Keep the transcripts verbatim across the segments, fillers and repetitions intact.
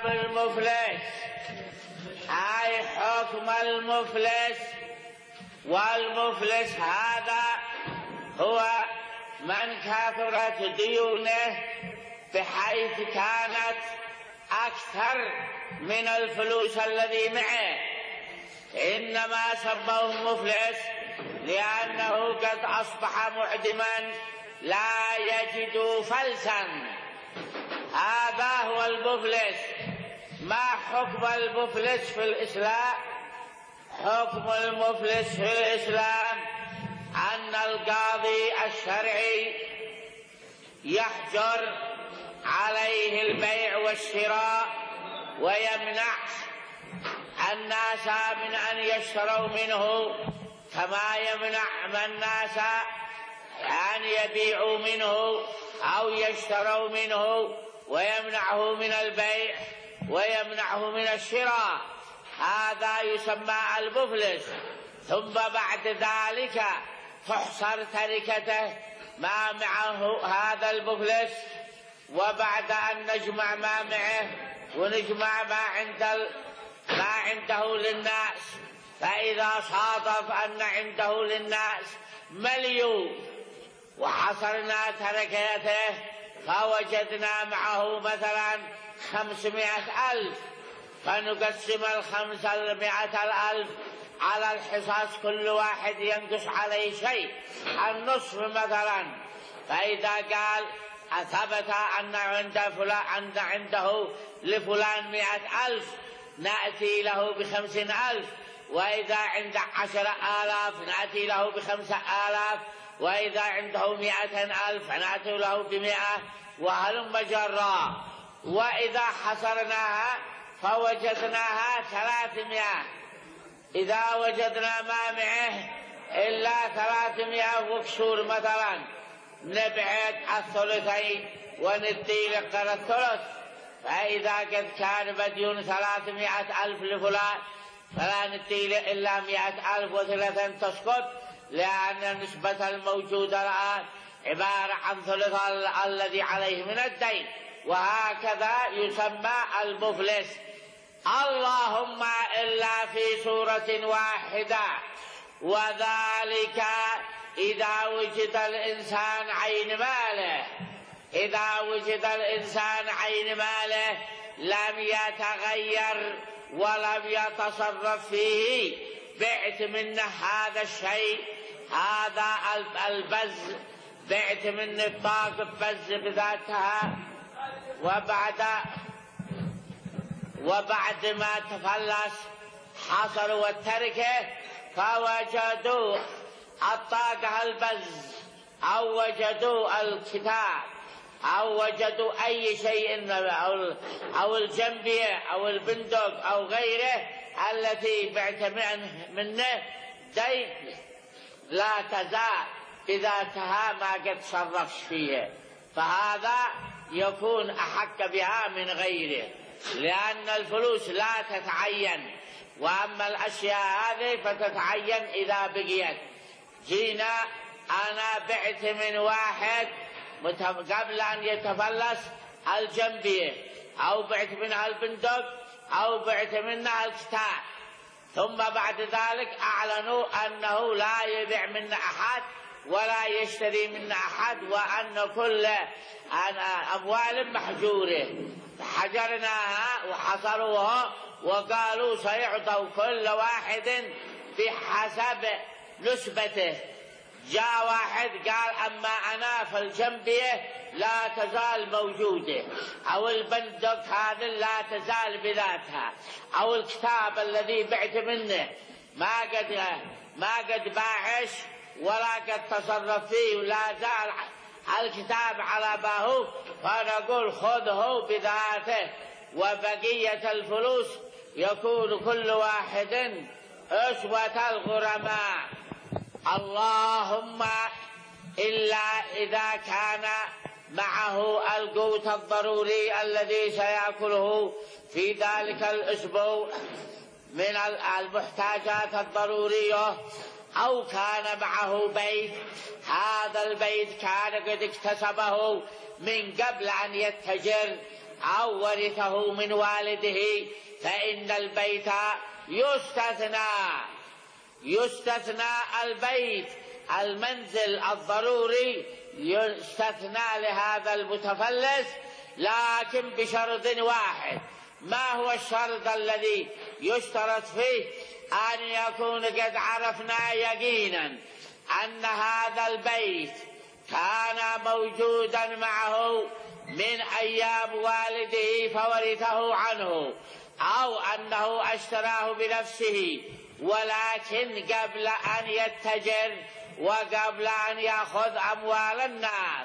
بالمفلس أي حكم المفلس. والمفلس هذا هو من كثرت ديونه بحيث كانت أكثر من الفلوس الذي معه، إنما سموه مفلس لأنه قد أصبح معدما لا يجد فلسا. هذا هو المفلس. ما حكم المفلس في الإسلام؟ حكم المفلس في الإسلام أن القاضي الشرعي يحجر عليه البيع والشراء ويمنع الناس من أن يشتروا منه، كما يمنع من الناس أن يبيعوا منه أو يشتروا منه، ويمنعه من البيع ويمنعه من الشراء. هذا يسمى المفلس. ثم بعد ذلك تحصر تركته ما معه هذا المفلس، وبعد أن نجمع ما معه ونجمع ما عند ما عنده للناس، فإذا صادف أن عنده للناس مليون وحصرنا تركته فوجدنا معه مثلا خمسمائة ألف، فنقسم الخمسمائة الألف على الحصص، كل واحد ينقص عليه شيء، النصف مثلا. فإذا قال أثبت أن عند فلان عند عنده لفلان مائة ألف نأتي له بخمسين ألف، وإذا عند عشرة آلاف نأتي له بخمسة آلاف، وإذا عنده مائة ألف نأتي له بمائة، وهلم جرا. وإذا حصرناها فوجدناها ثلاثمائة، إذا وجدنا ما معه إلا ثلاثمائة وكسور مثلا، نبعد الثلثين وندي لقر الثلث. فإذا قد كان مديون ثلاثمائة ألف لفلان فلا ندي إلا مائة ألف وثلاثا تسقط، لأن النسبة الموجودة الآن عبارة عن ثلث الذي عليه من الدين. وهكذا يسمى المفلس. اللهم إلا في سورة واحدة، وذلك إذا وجد الإنسان عين ماله. إذا وجد الإنسان عين ماله لم يتغير ولم يتصرف فيه، بعت منه هذا الشيء، هذا البز، بعت منه الطاقة بز بذاتها، وبعد وبعد ما تفلس حصلوا التركة فوجدوا الطاقة البز أو وجدوا الكتاب أو وجدوا أي شيء أو الجنبية أو البندق أو غيره التي بعت منه دين، لا تزال بذاتها ما قد صرفش فيها، فهذا يكون أحق بها من غيره، لأن الفلوس لا تتعين، وأما الأشياء هذه فتتعين إذا بقيت. جينا أنا بعت من واحد قبل أن يتفلس الجنبية، أو بعت منها البندق، أو بعت منها الكتاب، ثم بعد ذلك أعلنوا أنه لا يبيع من أحد ولا يشتري من أحد، وأن كل أموال محجورة. حجرناها وحصروها وقالوا سيعطوا كل واحد بحسب نسبته. جاء واحد قال أما أنا فالجنبية لا تزال موجودة، أو البندق هذا لا تزال بذاتها، أو الكتاب الذي بعت منه ما قد ما قد باعش ولا قد تصرف فيه ولا زال الكتاب على باهو، فنقول خذه بذاته، وبقية الفلوس يكون كل واحد أسوة الغرماء. اللهم إلا إذا كان معه القوت الضروري الذي سيأكله في ذلك الأسبوع من المحتاجات الضرورية، أو كان معه بيت، هذا البيت كان قد اكتسبه من قبل أن يتجر، أو ورثه من والده فإن البيت يستثنى يستثنى البيت المنزل الضروري يستثنى لهذا المتفلس، لكن بشرط واحد. ما هو الشرط الذي يشترط فيه؟ أن يكون قد عرفنا يقينا أن هذا البيت كان موجودا معه من أيام والده فورثه عنه، أو أنه اشتراه بنفسه ولكن قبل أن يتجر وقبل أن يأخذ أموال الناس.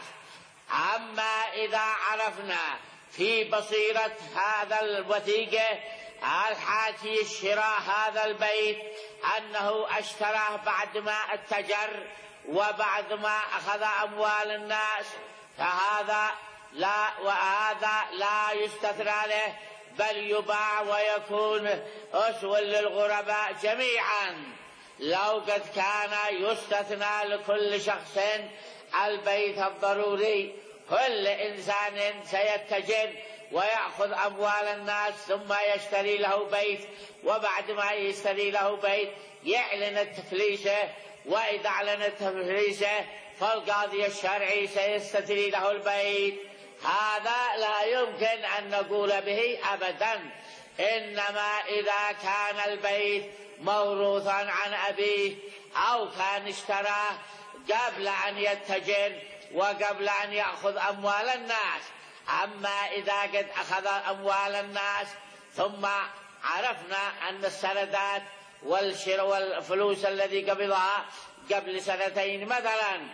أما إذا عرفنا في بصيرة هذا الوثيقة الحاكي الشراء هذا البيت أنه اشتراه بعد ما اتجر وبعد ما أخذ أموال الناس، فهذا لا وهذا لا يستثنى له، بل يباع ويكون أسوة للغرباء جميعا. لو قد كان يستثنى لكل شخص البيت الضروري، كل إنسان سيتجر ويأخذ أموال الناس ثم يشتري له بيت، وبعد ما يشتري له بيت يعلن التفليسة، وإذا أعلن التفليسة فالقاضي الشرعي سيستثني له البيت. هذا لا يمكن أن نقول به أبدا، إنما إذا كان البيت موروثا عن أبيه أو كان اشتراه قبل أن يتجر وقبل أن يأخذ أموال الناس. أما إذا قد أخذ أموال الناس ثم عرفنا أن السندات والشراء والفلوس الذي قبضها قبل سنتين مثلا،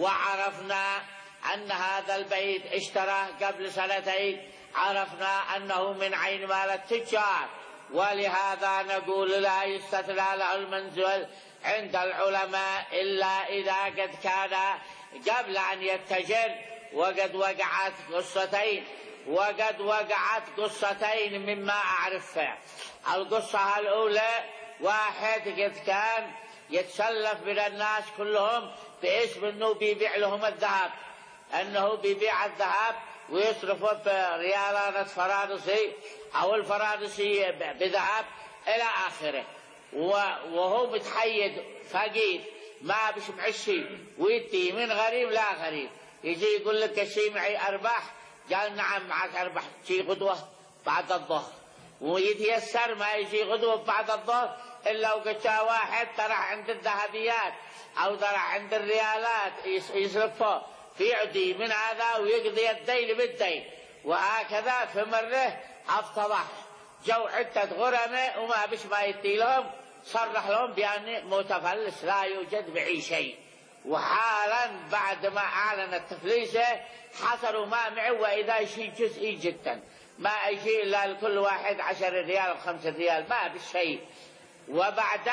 وعرفنا أن هذا البيت اشتراه قبل سنتين، عرفنا أنه من عين مال التجار، ولهذا نقول لا يستثنى له المنزل عند العلماء إلا إذا قد كان قبل أن يتجر وقد وقعت قصتين وقد وقعت قصتين مما أعرف. القصة الأولى واحد قد كان يتسلف من الناس كلهم باسم أنه بيبيع لهم الذهب، أنه بيبيع الذهب ويصرفه بريالات فرنسي أو الفرنسي بذهب إلى آخره، وهو متحيد فقير ما بش معشي ويدي من غريب لا غريب، يجي يقول لك الشيء معي أرباح، قال نعم معك أرباح، تجي غدوة بعد الظهر، ويتيسر ما يجي غدوة بعد الظهر إلا وقد جاء واحد طرح عند الذهبيات أو طرح عند الريالات يصرفه في عدي من هذا ويقضي الدين بالدين. وهكذا في مرة افتضح جو عدة غرماء وما بش ما يدي لهم، صرح لهم بأن متفلس لا يوجد معي شيء. وحالا بعد ما أعلن التفليسة حصلوا ما معه وإذا شيء جزئي جدا، ما يجي إلا لكل واحد عشر ريال أو خمس ريال ما بالشيء. وبعد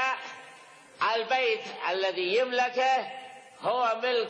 البيت الذي يملكه هو ملك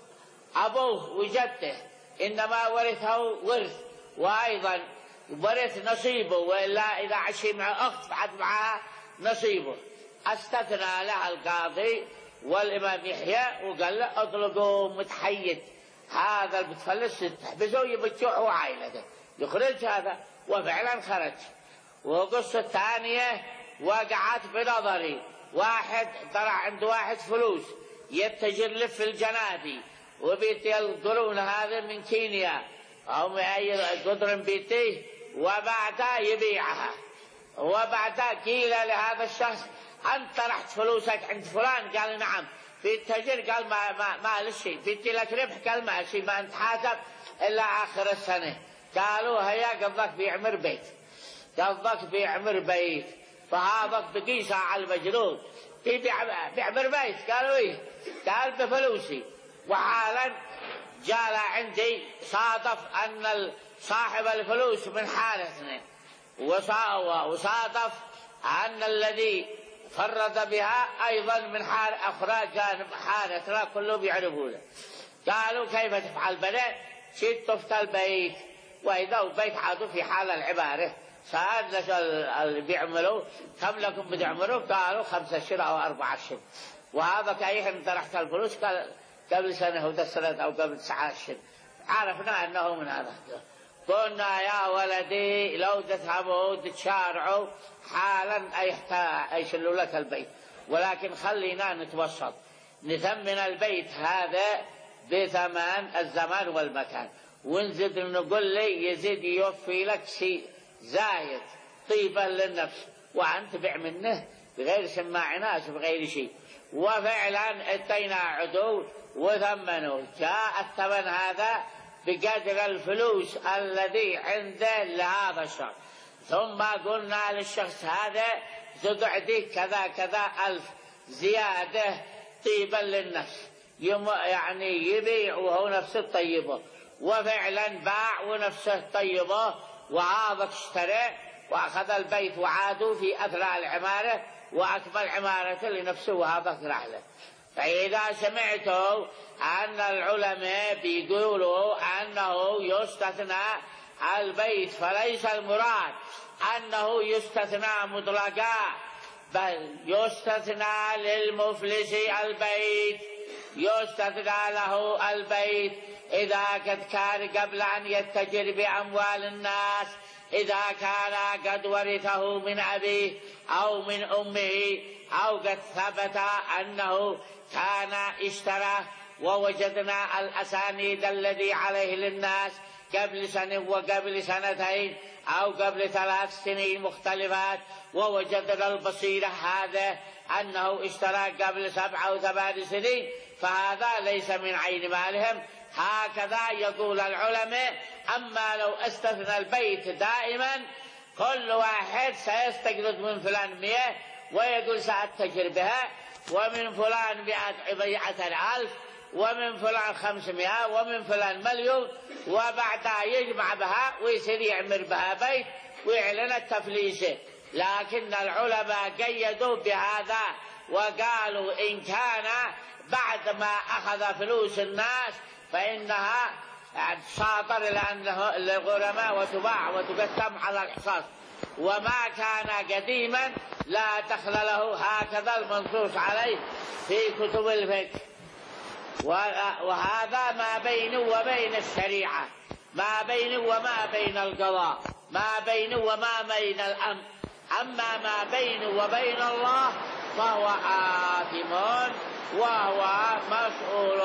أبوه وجده، إنما ورثه ورث، وأيضا ورث نصيبه، وإلا إذا عشي مع أخت بعد معها نصيبه. استثنى له القاضي والإمام يحيى وقال له اطلقوا متحيد هذا المتفلس تحبسه يبتوعه وعائلته يخرج هذا، وفعلا خرج. وقصة الثانية وقعت بنظري، واحد طلع عنده واحد فلوس يتجر له في الجنادي وبيتي القرون هذا من كينيا أو من أي قدر بيتيه، وبعدها يبيعها. وبعدها قيل لهذا الشخص أنت طرحت فلوسك عند فلان؟ قال نعم. في التجر قال ما ما ما لشيء. في لك ربح؟ قال ما شيء، ما أنت حاسب إلا آخر السنة. قالوا هيا قصدك بيعمر بيت، قصدك بيعمر بيت، فهذا بقيسة على المجنون بيعمر بيت. قالوا إيه؟ قال بفلوسي. وحالا جاء عندي صادف أن صاحب الفلوس من حالتنا، وصادف أن الذي فرد بها أيضا من حال أخرى جانب حالتنا كلهم يعرفونه. قالوا كيف تفعل بنات؟ شيت طفت البيت، وإذا البيت عادوا في حال العبارة سأل اللي بيعملوا كم لكم بتعملوا؟ قالوا خمسة شهور أو أربعة شهور. وهذا كأيهم طرحت الفلوس قال قبل سنة أو سنة أو قبل تسعة شهور، عرفنا أنه من هذا. قلنا يا ولدي لو تذهبوا تتشارعوا حالا يشلوا لك البيت، ولكن خلينا نتوسط، نثمن البيت هذا بثمن الزمان والمكان، ونزيد نقول لي يزيد يوفي لك شيء زايد طيبة للنفس، وأنت بع منه بغير سماع ناس بغير شيء. وفعلا اتينا عدو وثمنوا، جاء الثمن هذا بقدر الفلوس الذي عنده لهذا الشخص. ثم قلنا للشخص هذا زد عندك كذا كذا ألف زيادة طيبا للنفس، يعني يبيع وهو نفسه طيبه، وفعلا باع ونفسه طيبه، وهذا اشترى وأخذ البيت وعادوا في أثناء العمارة وأكمل عمارة لنفسه وهذا رحله. فإذا سمعتوا أن العلماء بيقولوا أنه يستثنى البيت، فليس المراد أنه يستثنى مطلقا، بل يستثنى للمفلس البيت، يستثنى له البيت إذا قد كان قبل أن يتجر بأموال الناس، إذا كان قد ورثه من أبيه أو من أمه، أو قد ثبت أنه كان اشترى ووجدنا الأسانيد الذي عليه للناس قبل سنة وقبل سنتين أو قبل ثلاث سنين مختلفات، ووجدنا البصيرة هذا أنه اشترى قبل سبع أو ثمان سنين، فهذا ليس من عين مالهم. هكذا يقول العلماء. أما لو استثنى البيت دائما كل واحد سيستقرض من فلان مئة ويقول سأتجر بها، ومن فلان مئة ألف، ومن فلان خمسمائة، ومن فلان مليون، وبعدها يجمع بها ويصير يعمر بها بيت ويعلن التفليسه. لكن العلماء قيدوا بهذا وقالوا إن كان بعد ما أخذ فلوس الناس فإنها شاطر لأنه للغرماء وتباع وتقسم على الحصص، وما كان قديما لا دخل له، هكذا المنصوص عليه في كتب الفقه. وهذا ما بينه وبين الشريعة، ما بينه وما بين القضاء، ما بينه وما بين الأمر. أما ما بينه وبين الله فهو آثم وهو مسؤول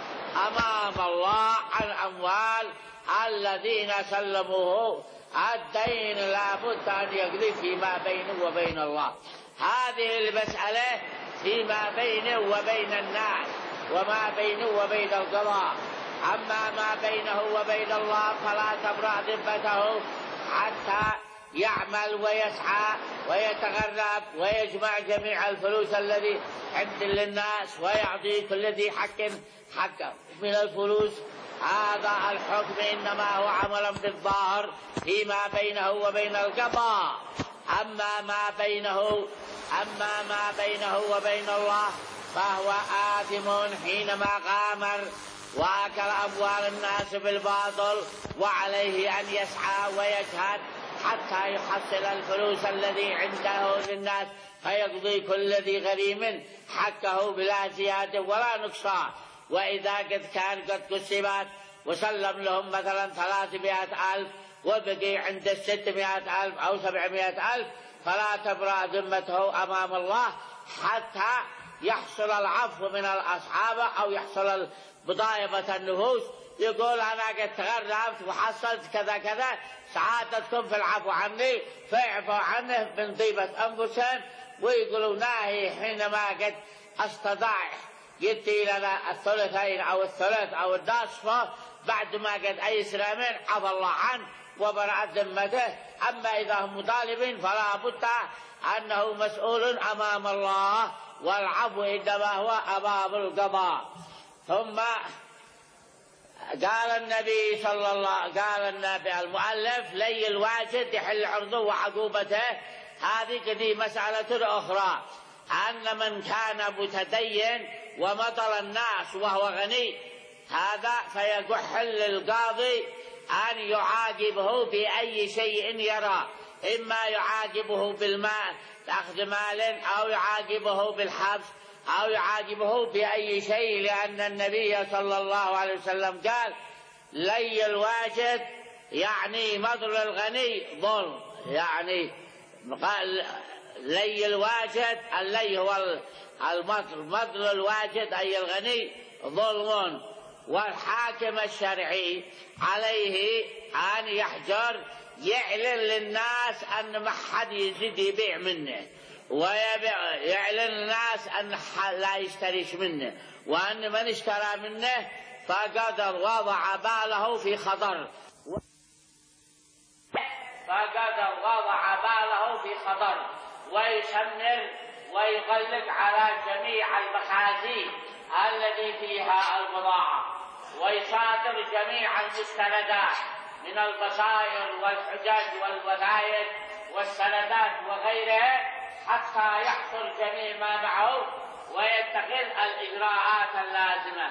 أمام الله عن أموال الذين سلموه. الدين لا بد أن يقضي فيما بينه وبين الله. هذه المسألة فيما بينه وبين الناس وما بينه وبين القضاء. أما ما بينه وبين الله فلا تبرأ ذمته حتى يعمل ويسعى ويتغرب ويجمع جميع الفلوس الذي عند للناس ويعطي كل ذي حق حقه من الفلوس. هذا الحكم إنما هو عمل بالظاهر فيما بينه وبين القضاء. أما ما بينه أما ما بينه وبين الله فهو آثم حينما غامر وأكل أموال الناس بالباطل، وعليه أن يسعى ويجهد حتى يحصل الفلوس الذي عنده للناس فيقضي كل ذي غريم حقه بلا زيادة ولا نقصان. وإذا قد كان قد قسمت وسلم لهم مثلا ثلاثمائة ألف وبقي عند ستمائة ألف أو سبعمائة ألف فلا تبرأ ذمته أمام الله حتى يحصل العفو من الأصحاب أو يحصل بضايبة النفوس. يقول أنا قد تغربت وحصلت كذا كذا، سعادتكم في العفو عني، فاعفوا عنه من طيبة أنفسهم. ويقولوا ناهي حينما قد استطاع يدي لنا الثلثين أو الثلث أو النصف بعد ما قد أيسر من عفى الله عنه وبرأت ذمته. أما إذا هم مطالبين فلا بد أنه مسؤول أمام الله، والعفو إنما هو أمام القضاء. ثم قال النبي صلى الله قال النبي المؤلف لي الواجد يحل عرضه وعقوبته. هذه دي مسألة أخرى، أن من كان متدين ومطل الناس وهو غني هذا فيحل للقاضي أن يعاقبه بأي شيء يرى، إما يعاقبه بالمال أخذ مال، أو يعاقبه بالحبس، أو يعاقبه بأي شيء، لأن النبي صلى الله عليه وسلم قال لي الواجد يعني مضل الغني ظلم، يعني لي الواجد، اللي هو المضل، مضل الواجد أي الغني ظلم. والحاكم الشرعي عليه أن يحجر، يعلن للناس أن ما حد يزيد يبيع منه، ويعلن للناس أن لا يشتريش منه، وأن من اشترى منه فقد وضع باله في خطر، فقد وضع باله في خطر، ويشمر ويغلق على جميع المخازين التي فيها البضاعة، ويصادر جميع المستندات من البصائر والحجج والوثائق والسندات وغيرها، حتى يحصل جميع ما معه ويتخذ الإجراءات اللازمة.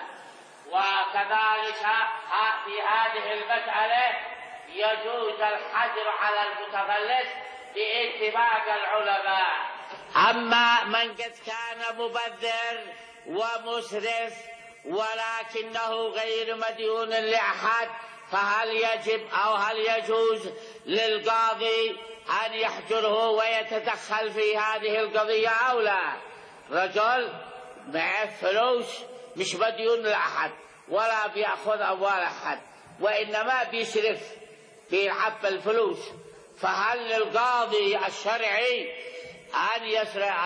وكذلك في هذه المسألة يجوز الحجر على المتفلس باتفاق العلماء. أما من قد كان مبذر ومسرف ولكنه غير مديون لأحد، فهل يجب أو هل يجوز للقاضي أن يحجره ويتدخل في هذه القضية أو لا؟ رجل معه فلوس مش مديون لأحد ولا بيأخذ أموال أحد، وإنما بيسرف بيلعب الفلوس، فهل للقاضي الشرعي أن يسرع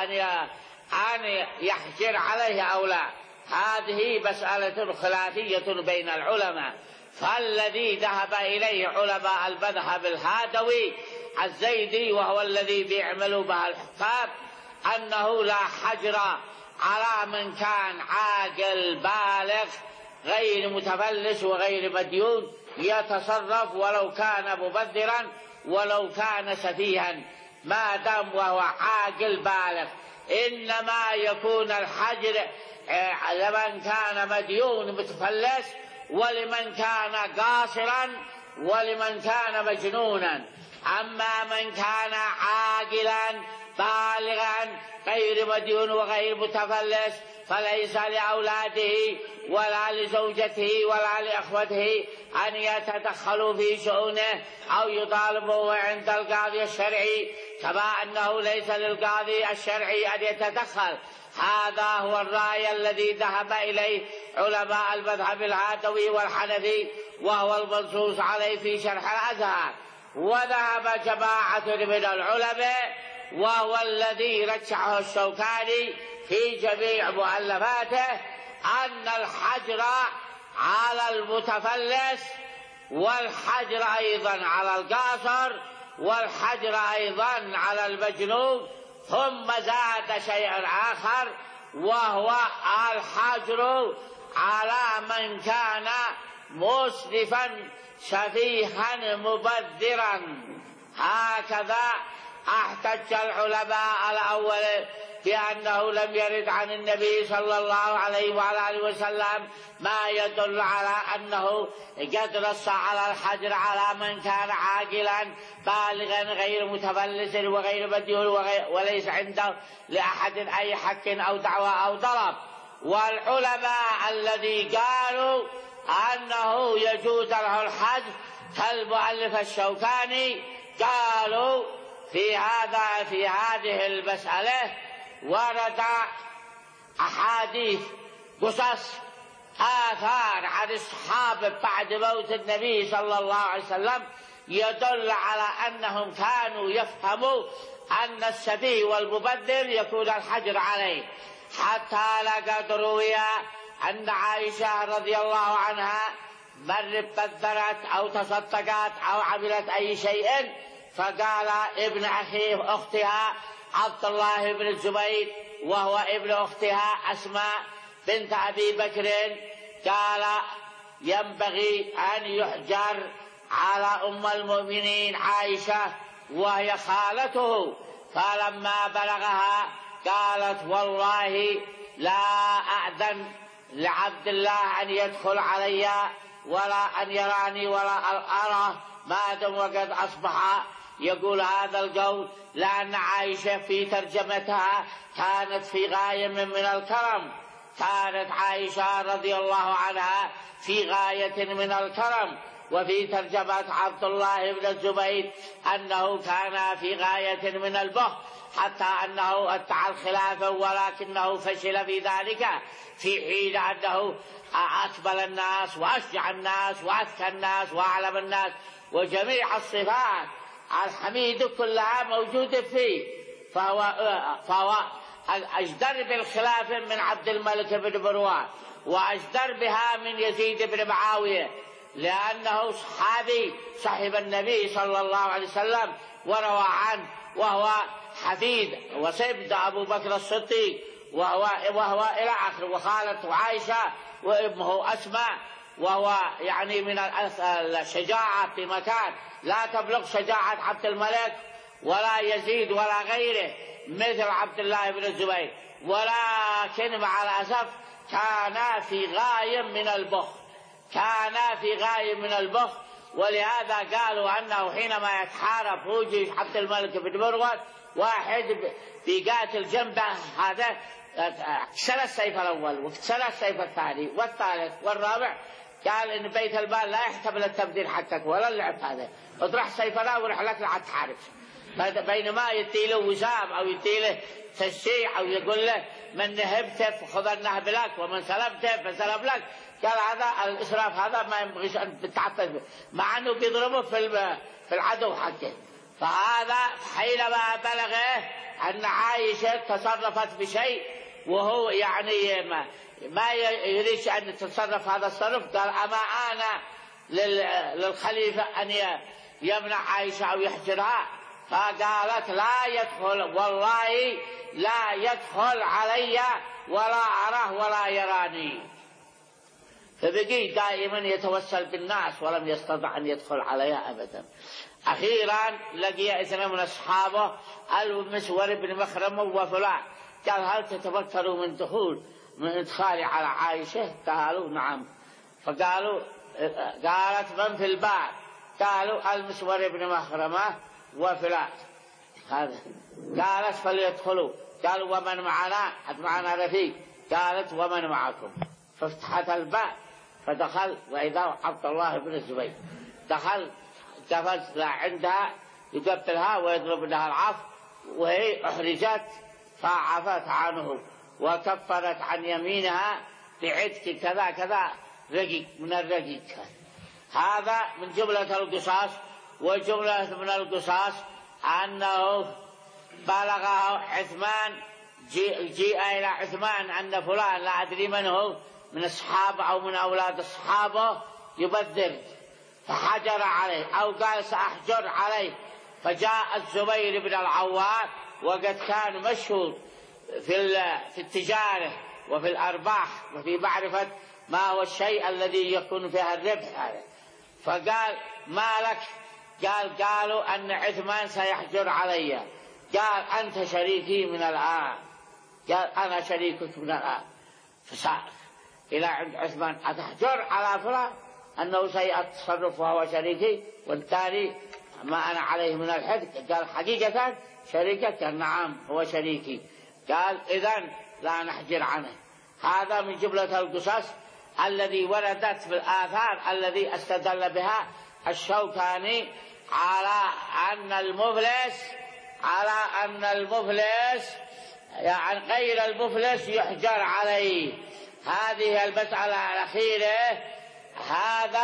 أن يحجر عليه أو لا؟ هذه مسألة خلافية بين العلماء. فالذي ذهب إليه علماء المذهب الهادوي الزيدي، وهو الذي بيعمل به الحكام، أنه لا حجر على من كان عاقل بالغ غير متفلس وغير مديون، يتصرف ولو كان مبذرا ولو كان سفيها، ما دام وهو عاقل بالغ. إنما يكون الحجر لمن كان مديون متفلس، ولمن كان قاصرا، ولمن كان مجنونا. أما من كان عاقلا بالغا غير مديون وغير متفلس فليس لأولاده ولا لزوجته ولا لأخوته أن يتدخلوا في شؤونه أو يطالبوه عند القاضي الشرعي، كما أنه ليس للقاضي الشرعي أن يتدخل. هذا هو الرأي الذي ذهب إليه علماء المذهب الهادوي والحنفي، وهو المنصوص عليه في شرح الأزهر. وذهب جماعة من العلماء، وهو الذي رجحه الشوكاني في جميع مؤلفاته، أن الحجر على المتفلس والحجر أيضا على القاصر والحجر أيضا على المجنون. ثم زاد شيء آخر، وهو الحجر على من كان مسرفا سفيها مبذرا. هكذا احتج العلماء الأول بأنه لم يرد عن النبي صلى الله عليه وعلى آله وسلم ما يدل على أنه قد نص على الحجر على من كان عاقلا بالغا غير متفلس وغير مديون وليس عنده لأحد أي حق أو دعوة أو طلب. والعلماء الذي قالوا أنه يجوز له الحجر كالمؤلف الشوكاني قالوا في هذا في هذه المسألة ورد أحاديث قصص آثار عن الصحابة بعد موت النبي صلى الله عليه وسلم يدل على أنهم كانوا يفهموا أن السفيه والمبذر يكون الحجر عليه، حتى لقد روي أن عائشة رضي الله عنها مرت بذرت أو تصدقت أو عملت أي شيء، فقال ابن أخيه أختها عبد الله بن الزبير وهو ابن أختها أسماء بنت أبي بكر، قال ينبغي أن يحجر على أم المؤمنين عائشة وهي خالته. فلما بلغها قالت والله لا أأذن لعبد الله أن يدخل علي ولا أن يراني ولا أراه ما دام وقد أصبح يقول هذا القول، لأن عائشة في ترجمتها كانت في غاية من الكرم، كانت عائشة رضي الله عنها في غاية من الكرم، وفي ترجمة عبد الله بن الزبير أنه كان في غاية من البخل حتى أنه ادعى الخلافة ولكنه فشل في ذلك، في حين أنه أقبل الناس وأشجع الناس وأذكى الناس وأعلم الناس، وجميع الصفات الحميد كلها موجودة فيه، فهو, فهو أجدر بالخلافة من عبد الملك بن مروان، وأجدر بها من يزيد بن معاوية، لأنه صحابي صاحب النبي صلى الله عليه وسلم وروى عنه، وهو حفيد وسيد أبو بكر الصديق، وهو, وهو إلى آخره، وخالته عائشة وابنه أسماء، وهو يعني من الشجاعة في مكان لا تبلغ شجاعة عبد الملك ولا يزيد ولا غيره مثل عبد الله بن الزبير، ولكن مع الأسف كان في غاية من البخل، كان في غاية من البخل، ولهذا قالوا أنه حينما يتحارب هو جيش عبد الملك بن مروان، واحد بيقاتل جنبه هذا اكسر السيف الأول واكسر السيف الثاني والثالث والرابع، قال إن بيت المال لا يحتمل التبذير حقك ولا اللعب هذا، اطرح سيفنا ورح لك لعد تحارب. بينما يديله وسام أو يديله تشجيع أو يقول له من نهبته فخذ النهب لك ومن سلبته فسلب لك، قال هذا الإسراف، هذا ما ينبغيش أن تتعطف، مع أنه بيضربه في في العدو حقه. فهذا حينما بلغه أن عائشة تصرفت بشيء وهو يعني ما, ما يريد أن يتصرف هذا التصرف، قال أما أنا للخليفة أن يمنع عائشة أو يحجرها؟ فقالت لا يدخل، والله لا يدخل علي ولا أراه ولا يراني. فبقي دائما يتوسل بالناس ولم يستطع أن يدخل عليها أبدا. أخيرا لقي اثنين من أصحابه المسور بن مخرمة وفلان، قال هل تتفكروا من دخول من إدخالي على عائشة؟ قالوا نعم. فقالوا قالت من في الباب؟ قالوا المسور بن مخرمة وفلان. قالت فليدخلوا. قالوا ومن معنا؟ معنا رفيق. قالت ومن معكم؟ فافتحت الباب فدخل وإذا عبد الله بن الزبير. دخل قفز عندها يقبلها ويضرب لها العف، وهي أحرجت فعفت عنه وكفرت عن يمينها بعتق كذا كذا رقيق من الرقيق. هذا من جملة القصاص. وجملة من القصاص أنه بلغه عثمان، جيء إلى عثمان أن فلان لا أدري من هو من الصحابة أو من أولاد الصحابة يبذر، فحجر عليه أو قال سأحجر عليه. فجاء الزبير بن العوام وقد كان مشهور في في التجارة وفي الأرباح وفي معرفة ما هو الشيء الذي يكون فيها الربح هذا، فقال ما لك؟ قال قالوا أن عثمان سيحجر علي. قال أنت شريكي من الآن. قال أنا شريكك من الآن. فسأل إلى عند عثمان أتحجر على فلان أنه سيء التصرف وهو شريكي والتالي ما أنا عليه من الحد؟ قال حقيقة شريكك؟ قال نعم هو شريكي. قال إذن لا نحجر عنه. هذا من جملة القصص الذي وردت في الآثار الذي استدل بها الشوكاني على أن المفلس على أن المفلس يعني غير المفلس يحجر عليه. هذه المسألة الأخيرة هذا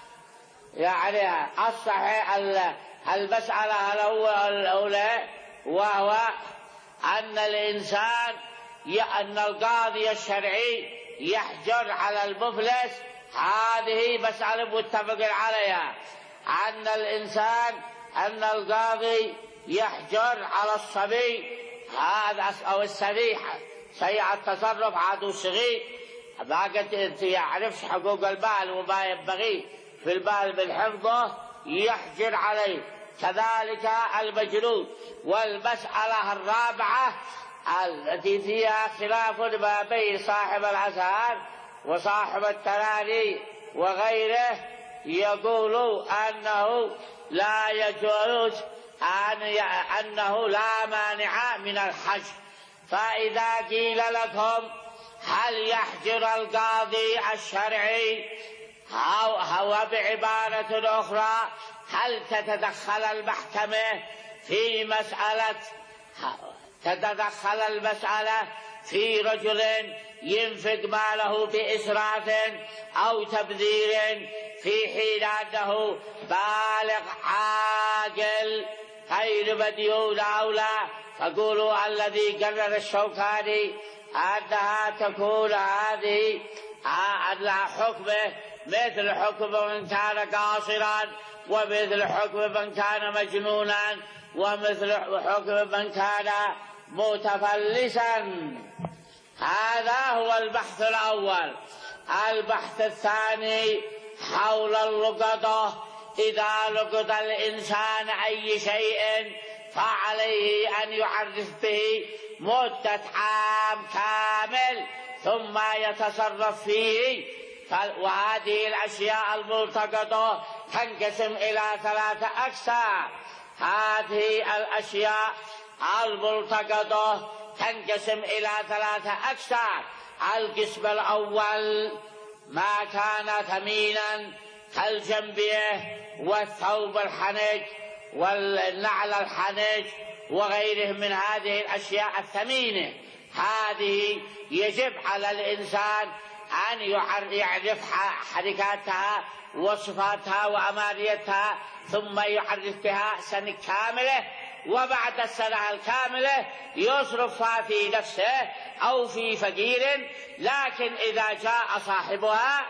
يعني الصحيح المسألة الأولى، وهو أن الإنسان أن القاضي الشرعي يحجر على المفلس. هذه مسألة متفق عليها. أن الإنسان أن القاضي يحجر على الصبي هذا أو السريح سيء التصرف عدو صغير ما قد يعرفش حقوق البال وما ينبغي في البال بالحفظه يحجر عليه. كذلك المجنون. والمسألة الرابعة التي فيها خلاف ما بين صاحب الأزهار وصاحب التراني وغيره، يقول أنه لا يجوز أن أنه لا مانع من الحج. فإذا قيل لكم هل يحجر القاضي الشرعي أو هو بعبارة أخرى هل تتدخل المحكمة في مسألة تتدخل المسألة في رجل ينفق ماله بإسراف أو تبذير في حين أنه بالغ عاقل غير مديون أو لا؟ فقولوا الذي قرر الشوكاني أنها تكون هذه أنها حكمه مثل حكم من كان قاصرا، ومثل حكم من كان مجنونا، ومثل حكم من كان متفلسا. هذا هو البحث الأول. البحث الثاني حول اللقطة. إذا لقط الإنسان أي شيء فعليه أن يعرف به مدة عام كامل ثم يتصرف فيه. وهذه الأشياء الملتقطة تنقسم إلى ثلاثة أقسام. هذه الأشياء الملتقطة تنقسم إلى ثلاثة أقسام. القسم الأول ما كان ثمينا كالجنبية والثوب الحنج والنعل الحنج وغيره من هذه الأشياء الثمينة. هذه يجب على الإنسان أن يعرف حركاتها وصفاتها وأماريتها، ثم يعرف بها سنة كاملة، وبعد السنة الكاملة يصرفها في نفسه أو في فقير. لكن إذا جاء صاحبها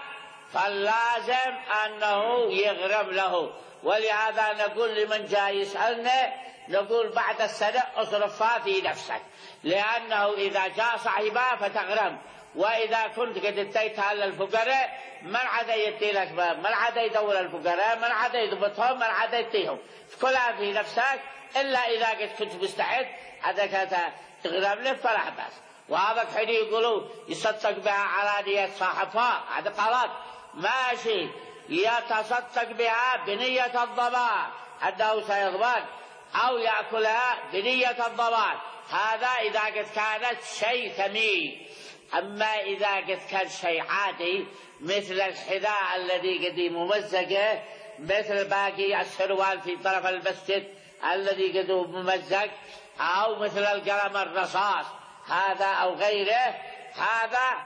فاللازم أنه يغرم له. ولهذا نقول لمن جاء يسألنا نقول بعد السنة أصرفها في نفسك، لأنه إذا جاء صاحبها فتغرم. وإذا كنت قد اديتها للفقراء من عاد يدي لك، من عاد يدور الفقراء، من عاد يضبطهم، من عاد يديهم، كلها في نفسك. إلا إذا قد كنت مستعد أنك تغرم له فلا بأس. وهذا حين يقولوا يصدق بها على نية صاحبها، هذا غلط. ماشي يتصدق بها بنية الضمان أنه سيضمن، أو يأكلها بنية الضمان، هذا إذا قد كانت شيء ثمين. أما إذا قد كان شيء عادي مثل الحذاء الذي قد ممزقه، مثل باقي السروال في طرف المسجد الذي قد ممزق، أو مثل القلم الرصاص هذا أو غيره، هذا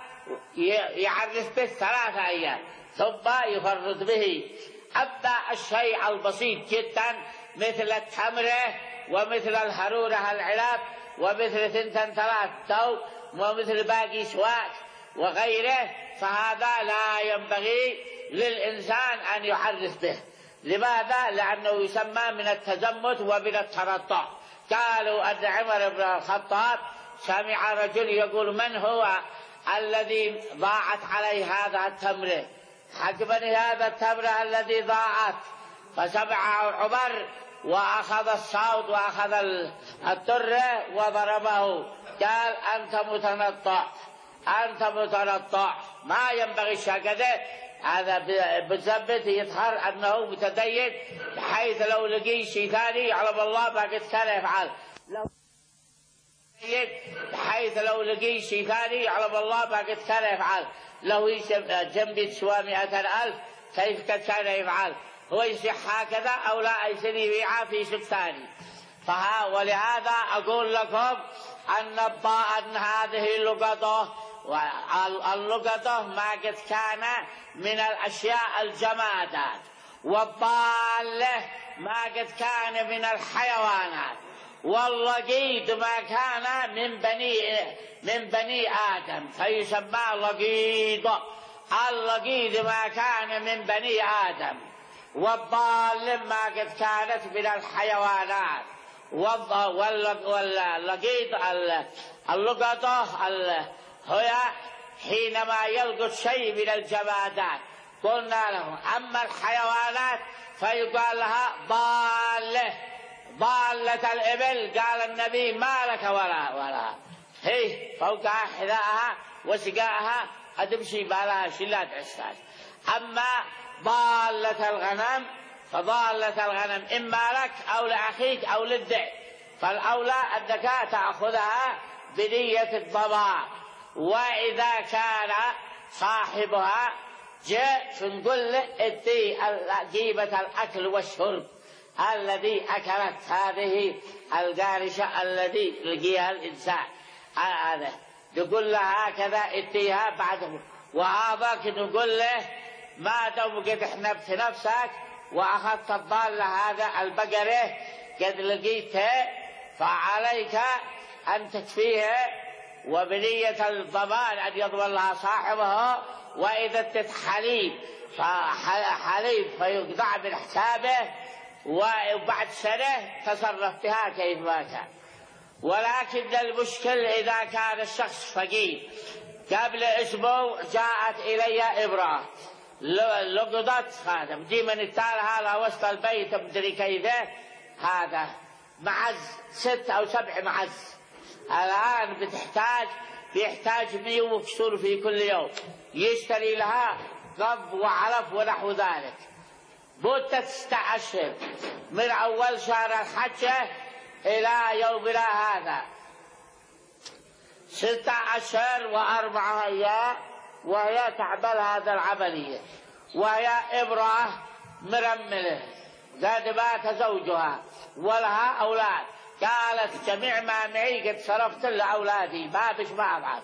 يعرف به ثلاثة أيام ثم يفرط به. أما الشيء البسيط جدا مثل التمرة ومثل الهرورة العلاب ومثل ثنتين ثلاث ثوب ومثل باقي سواك وغيره، فهذا لا ينبغي للإنسان أن يحرث به. لماذا؟ لأنه يسمى من التزمت ومن الترطع. قالوا أن عمر بن الخطاب سمع رجل يقول من هو الذي ضاعت عليه هذا التمر؟ حجبني هذا التمر الذي ضاعت. فسمعه عمر وأخذ الصوت وأخذ التر وضربه. قال أنت متنطع، أنت متنطع، ما ينبغي الشهادة. هذا بالضبط يظهر أنه متدين، بحيث لو لقي شيء ثاني يعلم الله ما قد كان يفعل. بحيث لو لقي شيء ثاني يعلم الله ما قد كان يفعل. لو جنبي سوى مئة ألف كيف قد كان يفعل؟ هو يصح هكذا أو لا يصير يبيعها في شيء ثاني. فها ولهذا أقول لكم أن أن هذه اللقطة اللقطة ما قد كان من الأشياء الجمادات، والضالة ما قد كان من الحيوانات، واللقيط ما كان من بني من بني آدم فيسمى لقيط. اللقيط ما كان من بني آدم، والضال ما قد كانت من الحيوانات، واللقيط اللقطة هي حينما يلقط شيء من الجمادات. قلنا له أما الحيوانات فيقال لها ضالة، ضالة الإبل. قال النبي ما لك ولا ولا هي فوقها حذاءها وسقاءها أدمشي بالها شلا تعساس. أما ضالة الغنم فضالة الغنم إما لك أو لأخيك أو للذئب، فالأولى أنك تأخذها بنية الضمان. وإذا كان صاحبها جاء نقول له ادي جيبة الأكل والشرب الذي أكلت هذه القارشة الذي لقيها الإنسان هذا، نقول له هكذا اديها بعده. وهذاك نقول له ما دام قد حنبت نفسك وأخذت الضالة هذا البقرة قد لقيتها فعليك أن تكفيها، وبنية الضمان أن يضمن لها صاحبها. وإذا تتحليب فحليب فيقطع من حسابه، وبعد سنة تصرف بها كيف ما كان. ولكن المشكل إذا كان الشخص فقير، قبل أسبوع جاءت إلي إبرة لقطت خادم دي من التالها على وسط البيت مدري كيف هذا معز ست أو سبع معز، الآن بتحتاج بيحتاج مية وكسور في كل يوم، يشتري لها قب وعلف ونحو ذلك. مدة ستة أشهر من أول شهر الحجة إلى يومنا هذا، ستة أشهر وأربعة أيام وهي تعمل هذا العملية، وهي امرأة مرملة قد مات زوجها ولها أولاد. قالت جميع ما معي قد صرفت لأولادي ما بش مع بعض،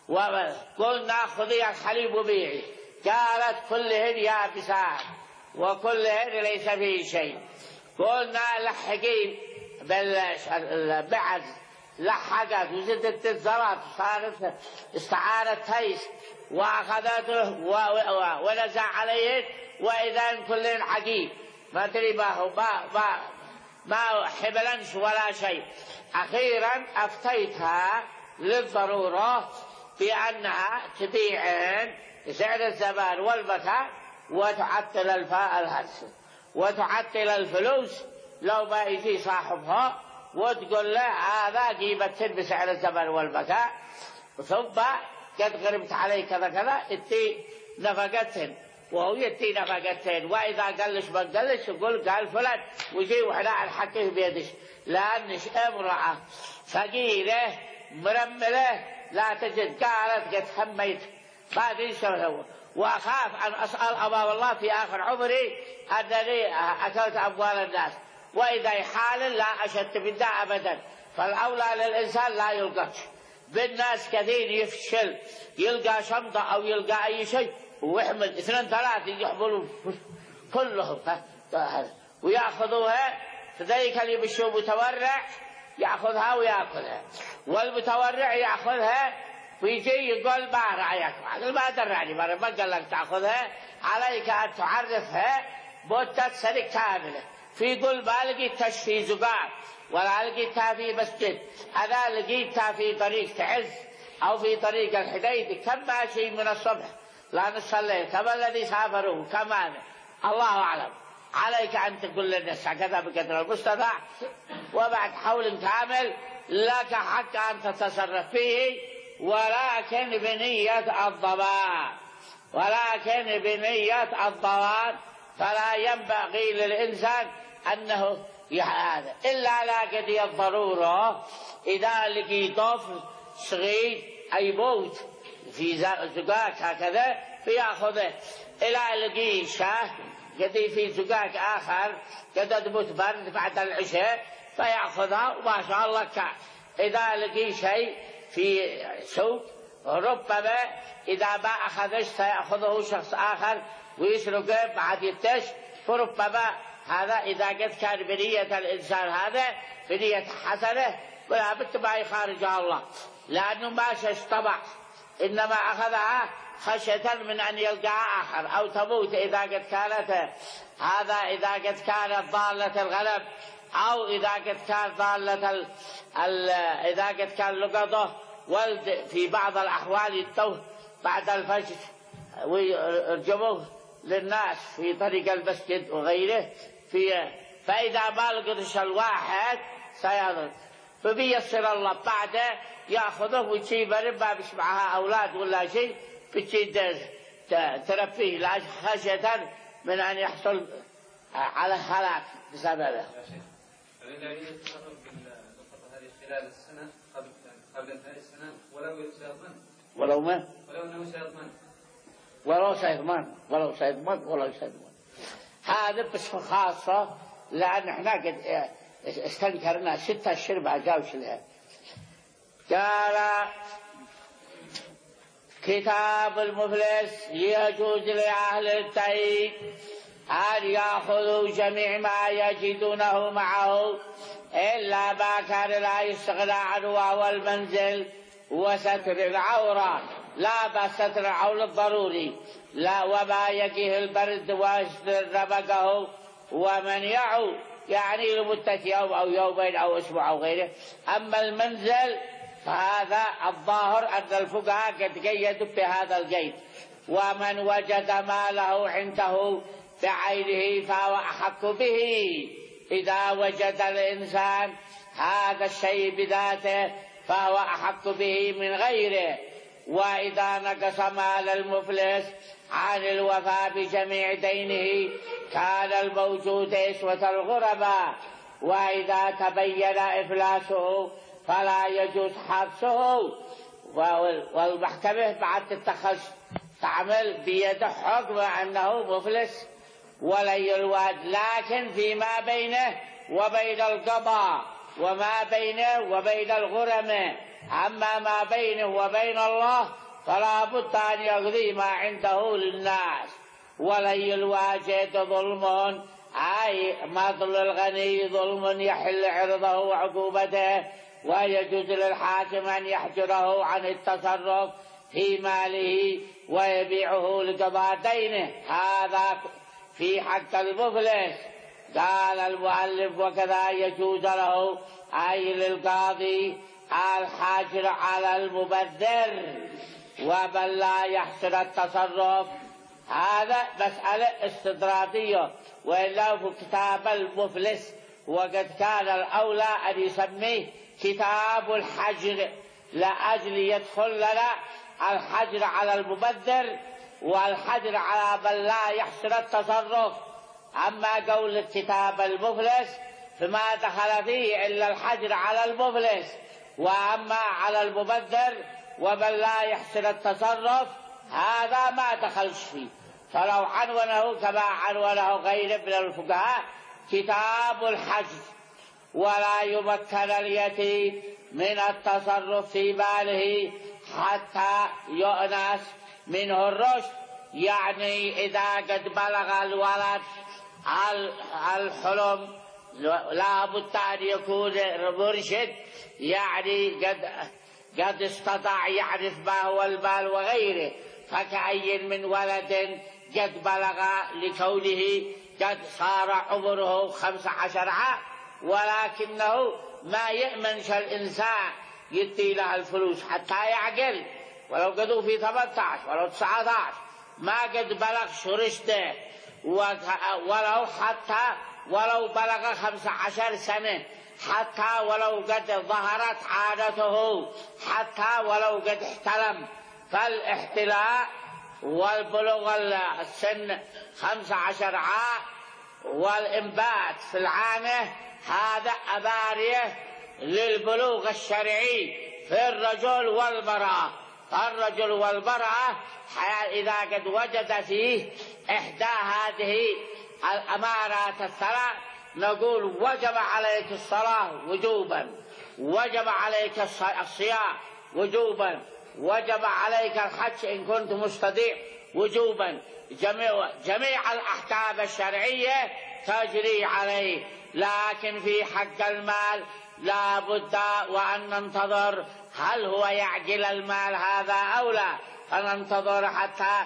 وقلنا خذي الحليب وبيعي، قالت كلهن يابسات وكلهن ليس فيه شيء. قلنا لحقين بالبعد لحقت وزدت الزرات صارت استعارت هيس وأخذته ونزع عليه، وإذا كلهن حقيب ما تري ما هو ما ما ما حبلنش ولا شيء. أخيرا أفتيتها للضرورة بأنها تبيعن سعر الزمان والمكان وتعطل الفاء الهرس وتعطل الفلوس لو ما يجي صاحبها وتقول له هذا قيمة بسعر الزمان والمكان، ثم قد غرمت عليه كذا كذا اتي نفقتهن وهو يتي نفقتهن. وإذا قالش ما قالش يقول قال فلان ويجي وحنا الحكي بيدش، لأنش امرأة فقيرة مرملة لا تجد. قالت قد حميت ما أدري شو هو، وأخاف أن أسأل أبا الله في آخر عمري أنني أكلت أموال الناس، وإذا حال لا أشد من ذا أبدا. فالأولى للإنسان لا يلقاش. بالناس كثير يفشل يلقى شنطة أو يلقى أي شيء ويحمل اثنين ثلاثة يحملوا كلهم ويأخذوها، فذلك اللي بشو متورع يأخذها ويأكلها، والمتورع يأخذها ويجي يقول ما رأيك ما درعني ما قال لك تأخذها، عليك أن تعرفها مدة سنة كاملة. في قل ما لقيتها في زقاق ولا لقيتها في مسجد، أنا لقيتها في طريق تعز أو في طريق الحديد كم ماشي من الصبح لا نصلي كما الذي سافروا كمان الله أعلم. عليك أن تقول للناس هكذا بقدر المستطاع، وبعد حول كامل لك حق أن تتصرف فيه، ولكن بنية الضمان ولكن بنية الضمان فلا ينبغي للإنسان أنه هذا إلا لا قضية الضرورة. إذا لقي طفل صغير أي موت في زقاق هكذا فيأخذه، إلى لقي شاه قضي في زقاق آخر قد تموت برد بعد العشاء فيأخذها وما شاء الله كان. إذا لقي شيء في سوق ربما إذا ما أخذش سيأخذه شخص آخر ويسرقه بعد يتش، فربما هذا إذا قد كان بنية الإنسان هذا بنية حسنة ولا بد ما يخارج الله، لأنه ما شش طبع إنما أخذها خشية من أن يلقى آخر أو تموت إذا قد كانت هذا إذا قد كانت ضالة الغنم أو إذا قد كانت ضالة ال ال إذا قد كان لقطه ولد في بعض الأحوال يتوه بعد الفجر ويرجموه للناس في طريق المسجد وغيره في، فإذا ما لقطش الواحد سيضرب فبيسر الله بعده يأخذه ويجيب ربا مش معها أولاد ولا شيء بتجي ترفيه لا خشية من أن يحصل على هلاك بسببه. فإذا يتصرف بالنقطة هذه خلال السنة قبل قبل انتهاء السنة ولو يضمن ولو ما ولو أنه سيضمن ولو سيضمن ولو سيضمن ولو سيضمن. هذا بصفة خاصة، لأن احنا قد استنكرنا ستة أشهر ما جاوش لها. قال كتاب المفلس يجوز لأهل الدين أن يأخذوا جميع ما يجدونه معه إلا ما كان لا يستغنى عنه وهو المنزل وستر العورة، لا بس ستر العورة الضروري، لا وما يقيه البرد ويستر ربقه ومنيعه، يعني لمدة يوم أو يومين أو أسبوع أو غيره. أما المنزل فهذا الظاهر أن الفقهاء قد قيدوا بهذا القيد، ومن وجد ماله عنده بعينه فهو أحق به. إذا وجد الإنسان هذا الشيء بذاته فهو أحق به من غيره. وإذا نقص مال المفلس عن الوفاء بجميع دينه كان الموجود إسوة الغرباء، وإذا تبين إفلاسه فلا يجوز حبسه. والمحكمة بعد تتخذ تعمل بيده حكم أنه مفلس ولي الواد، لكن فيما بينه وبين القضاء وما بينه وبين الغرماء. أما ما بينه وبين الله فلا بد أن يقضي ما عنده للناس. ولي الواجد ظلم، أي مظل الغني ظلم يحل عرضه وعقوبته، ويجوز للحاكم أن يحجره عن التصرف في ماله ويبيعه لقضاء دينه. هذا في حق المفلس. قال المؤلف وكذا يجوز له أي للقاضي الحاجر على المبذر وبل لا يحصل التصرف. هذا مسألة استدراكية، وإلا في كتاب المفلس وقد كان الأولى أن يسميه كتاب الحجر لأجل يدخل لنا الحجر على المبذر والحجر على من لا يحسن التصرف. أما قول الكتاب المفلس فما دخل فيه إلا الحجر على المفلس، وأما على المبذر ومن لا يحسن التصرف هذا ما دخلش فيه. فلو عنونه كما عنونه غيره من الفقهاء كتاب الحجر. ولا يمكن اليتيم من التصرف في ماله حتى يؤنس منه الرشد، يعني إذا قد بلغ الولد الحلم لا بد أن يكون مرشد، يعني قد قد استطاع يعرف ما هو المال وغيره. فكأي من ولد قد بلغ لكونه قد صار عمره خمس عشر عام ولكنه ما يأمنش الإنسان يدي له الفلوس حتى يعقل، ولو قدوا في ثمانية عشر ولو تسعة عشر ما قد بلغ رشده، ولو حتى ولو بلغ خمس عشر سنة، حتى ولو قد ظهرت عادته، حتى ولو قد احتلم. فالاحتلاء والبلوغ السن خمس عشر عام والإنبات في العانة هذا أبارية للبلوغ الشرعي في الرجل والمرأة. الرجل والمرأة إذا قد وجد فيه إحدى هذه الأمارات الثلاث نقول وجب عليك الصلاة وجوبا، وجب عليك الصيام وجوبا، وجب عليك الحج إن كنت مستطيع وجوبا. جميع, جميع الأحكام الشرعية تجري عليه. لكن في حق المال لا بد وأن ننتظر هل هو يعجل المال هذا أو لا، فننتظر حتى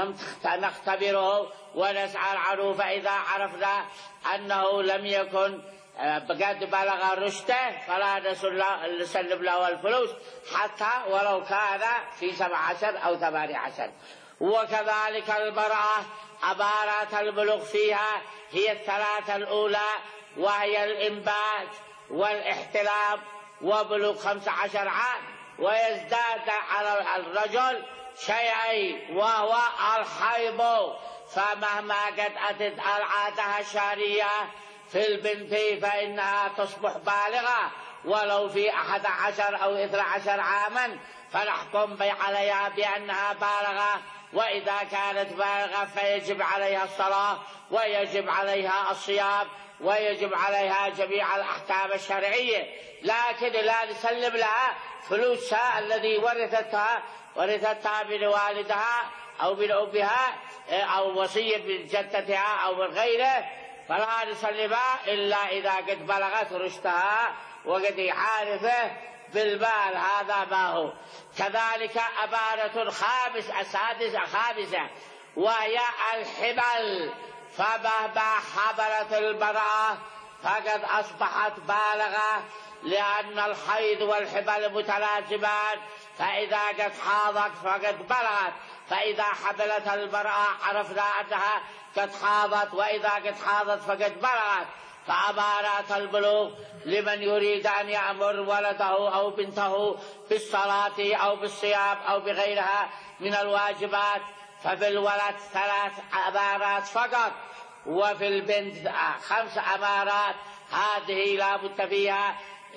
نختبره ونسأل عنه. فإذا عرفنا أنه لم يكن قد بلغ رشده فلا نسلم له الفلوس حتى ولو كان في سبع عشر أو ثمان عشر. وكذلك المرأة أمارات البلوغ فيها هي الثلاثة الأولى، وهي الإنبات والاحتلام وبلوغ خمس عشر عام، ويزداد على الرجل شيئين وهو الحيض. فمهما قد أتت العادة الشهرية في البنت فإنها تصبح بالغة ولو في أحد عشر أو اثنى عشر عاما، فنحكم عليها بأنها بالغة وإذا كانت بالغة فيجب عليها الصلاة ويجب عليها الصيام ويجب عليها جميع الأحكام الشرعية، لكن لا نسلم لها فلوسها الذي ورثتها ورثتها من والدها أو من أمها أو وصية من جدتها أو من غيره، فلا نسلمها إلا إذا قد بلغت رشدها وقد عارفه بالمال هذا ما هو. كذلك أمانة خامس سادسة خامسة وهي الحبل، فمهما حملت المرأة فقد أصبحت بالغة، لأن الحيض والحبل متلازمان، فإذا قد حاضت فقد بلغت، فإذا حملت المرأة عرفنا أنها قد حاضت، وإذا قد حاضت فقد بلغت. فأمارات البلوغ لمن يريد أن يأمر ولده أو بنته بالصلاة أو بالصيام أو بغيرها من الواجبات، فبالولد ثلاث أمارات فقط، وفي البنت خمس أمارات، هذه لا بد فيها.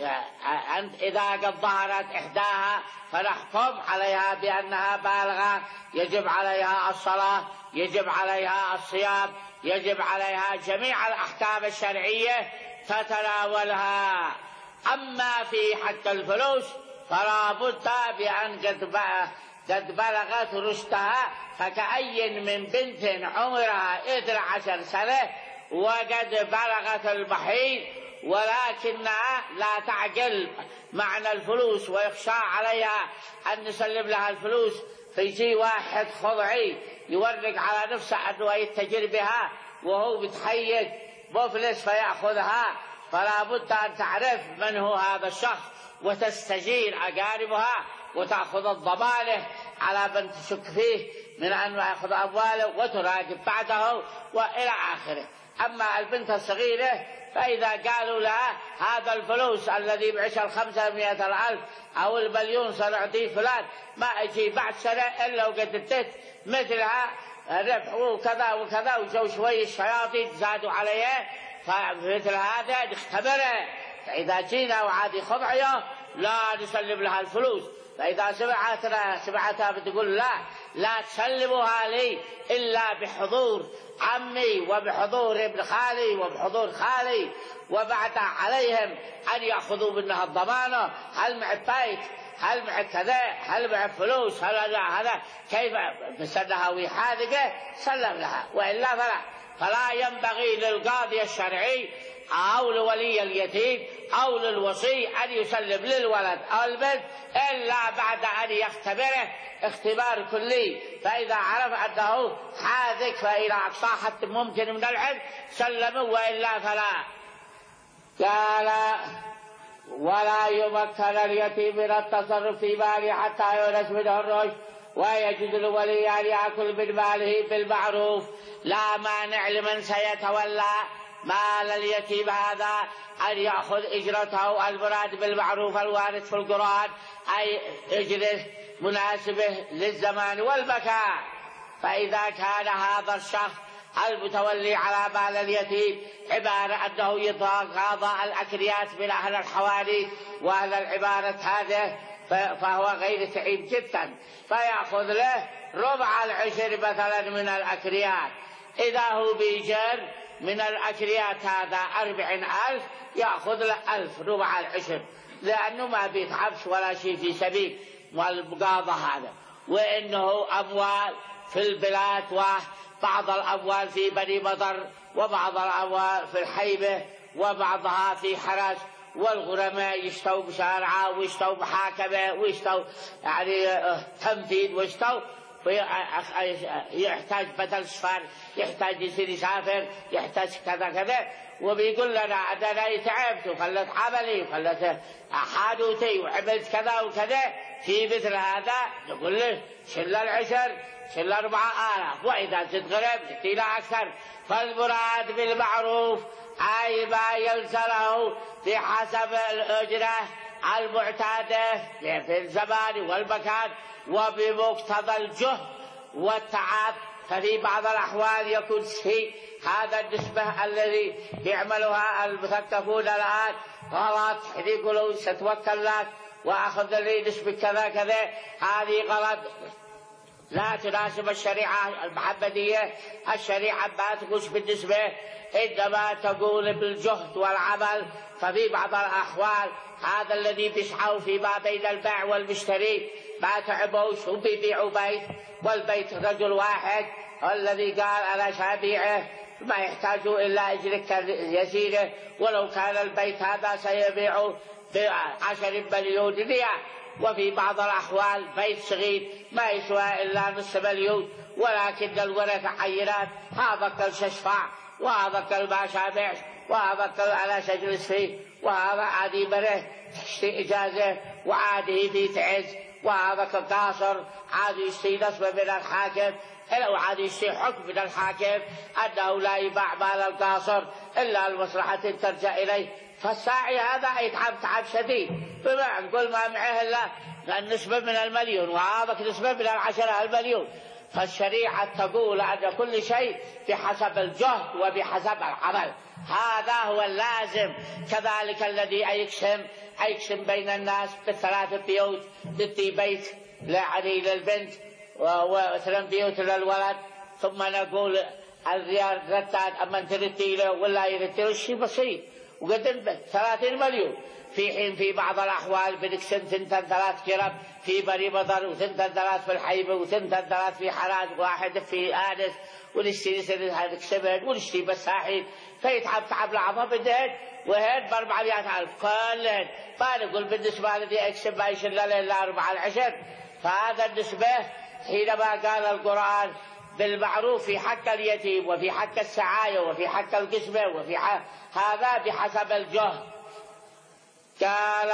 إذا قد ظهرت إحداها فنحكم عليها بأنها بالغة، يجب عليها الصلاة، يجب عليها الصيام، يجب عليها جميع الأحكام الشرعية تتناولها. أما في حق الفلوس فلا بد بأن قد بلغت رشدها، فكأي من بنت عمرها اثنتا عشرة سنة وقد بلغت المحيض ولكنها لا تعقل معنى الفلوس ويخشى عليها أن نسلم لها الفلوس، فيجي واحد خضعي يورق على نفسه أنه يتجر بها وهو متحيج مفلس فيأخذها، فلا بد أن تعرف من هو هذا الشخص وتستجير أقاربها وتأخذ الضمانة على من تشك فيه من أن يأخذ أمواله وتراقب بعده وإلى آخره. أما البنت الصغيرة فإذا قالوا لها هذا الفلوس الذي بعشر خمسة مئة الألف أو المليون سنعطيه فلان، ما أجي بعد سنة إلا وقد اديت مثلها ربح وكذا وكذا، وجو شوي الشياطين زادوا عليه، فمثل هذا نختبره. فإذا جينا وعادي خضعيه لا نسلم لها الفلوس، فإذا سمعتنا سمعتها بتقول لا لا تسلموها لي إلا بحضور عمي وبحضور ابن خالي وبحضور خالي، وبعد عليهم أن يأخذوا منها الضمانة، هل مع بيت، هل مع كذا، هل مع فلوس، هل هذا كيف بسنها وحادقة سلم لها، وإلا فلا. فلا ينبغي للقاضي الشرعي أو لولي اليتيم أو للوصي أن يسلم للولد أو البنت إلا بعد أن يختبره اختبار كلي، فإذا عرف أنه حاذق فإلى أقصى حد ممكن من العلم سلمه، وإلا فلا. قال ولا يمكن اليتيم من التصرف في ماله حتى يونس منه الرشد، ويجوز الولي أن يأكل من ماله بالمعروف، لا مانع لمن سيتولى مال اليتيم هذا أن يأخذ إجرته، المراد بالمعروف الوارد في القرآن أي إجره مناسبة للزمان والمكان. فإذا كان هذا الشخص المتولي على مال اليتيم عبارة أنه يتقاضى الأكريات من أهل الحوالي وأهل العبارة هذا، فهو غير سعيد جدا، فيأخذ له ربع العشر مثلا من الأكريات. إذا هو بيجر من الأكريات هذا أربعين ألف يأخذ له ألف ربع العشر، لأنه ما بيتعبش ولا شيء في سبيل والمقاضى هذا. وإنه أموال في البلاد، وبعض الأموال في بني مضر، وبعض الأموال في الحيبة، وبعضها في حرس، والغرماء يشتوا بشارعة ويشتوا بحاكمة ويشتوا يعني تمثيل ويشتوا، يحتاج بدل سفر، يحتاج يصير يسافر، يحتاج كذا كذا، وبيقول لنا أنا تعبت وخلت عملي وخلت حادوتي وعملت كذا وكذا، في مثل هذا نقول له شل العشر شل أربعة آلاف، وإذا زد غرب زدينا أكثر. فالمراد بالمعروف أي ما يلزمه بحسب الأجرة المعتادة في الزمان والمكان وبمقتضى الجهد والتعب. ففي بعض الأحوال يكون شيء هذا النسبة الذي يعملها المثقفون الآن غلط، يقولوا ستوكل لك وأخذ لي نسبة كذا كذا، هذه غلط. لا تناسب الشريعة المحمدية. الشريعة ما تقولش بالنسبة، إنما تقول بالجهد والعمل. ففي بعض الأحوال هذا الذي بيسعوا فيما بين البيع والمشتري ما تعبوش وبيبيعوا بيت، والبيت رجل واحد الذي قال أنا سأبيعه ما يحتاجوا إلا أجرك يسيرة، ولو كان البيت هذا سيبيعه بعشر مليون ريال. وفي بعض الأحوال بيت صغير ما يسوى إلا نصف مليون، ولكن الورثة عينات، هذا كل شفع وهذا كل ما شابع وهذا كل على تجلس فيه، وهذا عادي بره تشتري إجازة وعادي في تعز، وهذا كقاصر عادي يشتري نصب من الحاكم، لو عاد يشتري حكم من الحاكم أنه لا يباع مال القاصر إلا المصلحة ترجع إليه. فالساعي هذا يتعب تعب شديد، بمع نقول ما معه إلا النسبة من المليون وهذا نسبة من العشرة المليون. فالشريعة تقول أن كل شيء بحسب الجهد وبحسب العمل، هذا هو اللازم. كذلك الذي يقسم يقسم بين الناس بالثلاثة بيوت، بدي بيت يعني للبنت وثلاث بيوت للولد، ثم نقول الريال رداد أما أنت ردي له ولا يردي له، شيء بسيط وقدم ثلاثين مليون. في حين في بعض الأحوال بنقسم ثنتين ثلاث كرب في بري بدر، وثنتين ثلاث في الحيبة، وثنتين ثلاث في حراج، واحد في آنس، ونشتري سنة هذا كسبن ونشتري بالساحل، فيتعب تعب العظم بدهن وهن بأربعمائة ألف كلهن. ما نقول بالنسبة الذي يكسب ما يشل له إلا أربعة العشر. فهذا النسبة حينما قال القرآن بالمعروف في حق اليتيم وفي حق السعاية وفي حق القسمة وفي حق هذا بحسب الجهد. قال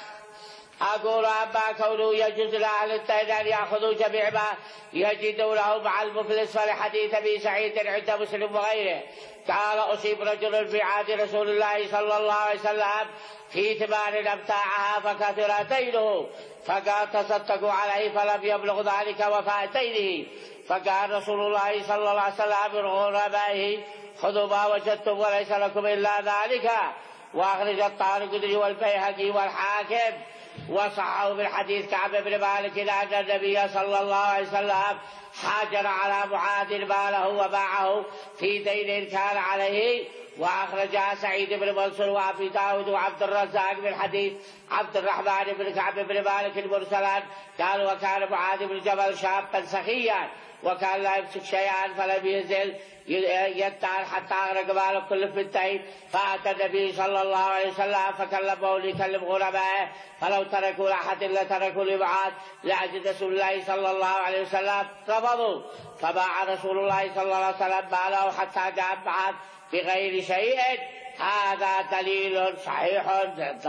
أقول أما كونه يجوز لأهل الدين أن يأخذوا جميع ما يجدونه مع المفلس، فلحديث أبي سعيد عند مسلم وغيره قال أصيب رجل في عهد رسول الله صلى الله عليه وسلم في ثمار أمتاعها فكثر دينه، فقال تصدقوا عليه فلم يبلغ ذلك وفاء دينه. فقال رسول الله صلى الله عليه وسلم لغربائه خذوا ما وجدتم وليس لكم إلا ذلك. وأخرج الطارقطني والبيهقي والحاكم وصححوا بالحديث كعب بن مالك أن النبي صلى الله عليه وسلم حاجر على معاذ ماله وباعه في دين كان عليه. وأخرجها سعيد بن منصور وأبي داود وعبد الرزاق من حديث عبد الرحمن بن كعب بن مالك المرسلان قال وكان معاذ بن جبل شابا سخيا وكان لا يمسك شيئا فلم يزل يدعى حتى أغرق ماله كل في الدين. فأتى النبي صلى الله عليه وسلم فكلمه ليكلم غربائه، فلو تركوا لأحد لتركوا لمعاذ لأجد رسول الله صلى الله عليه وسلم رفضوا. فباع رسول الله صلى الله عليه وسلم ماله حتى جاء معاذ بغير شيء. هذا دليل صحيح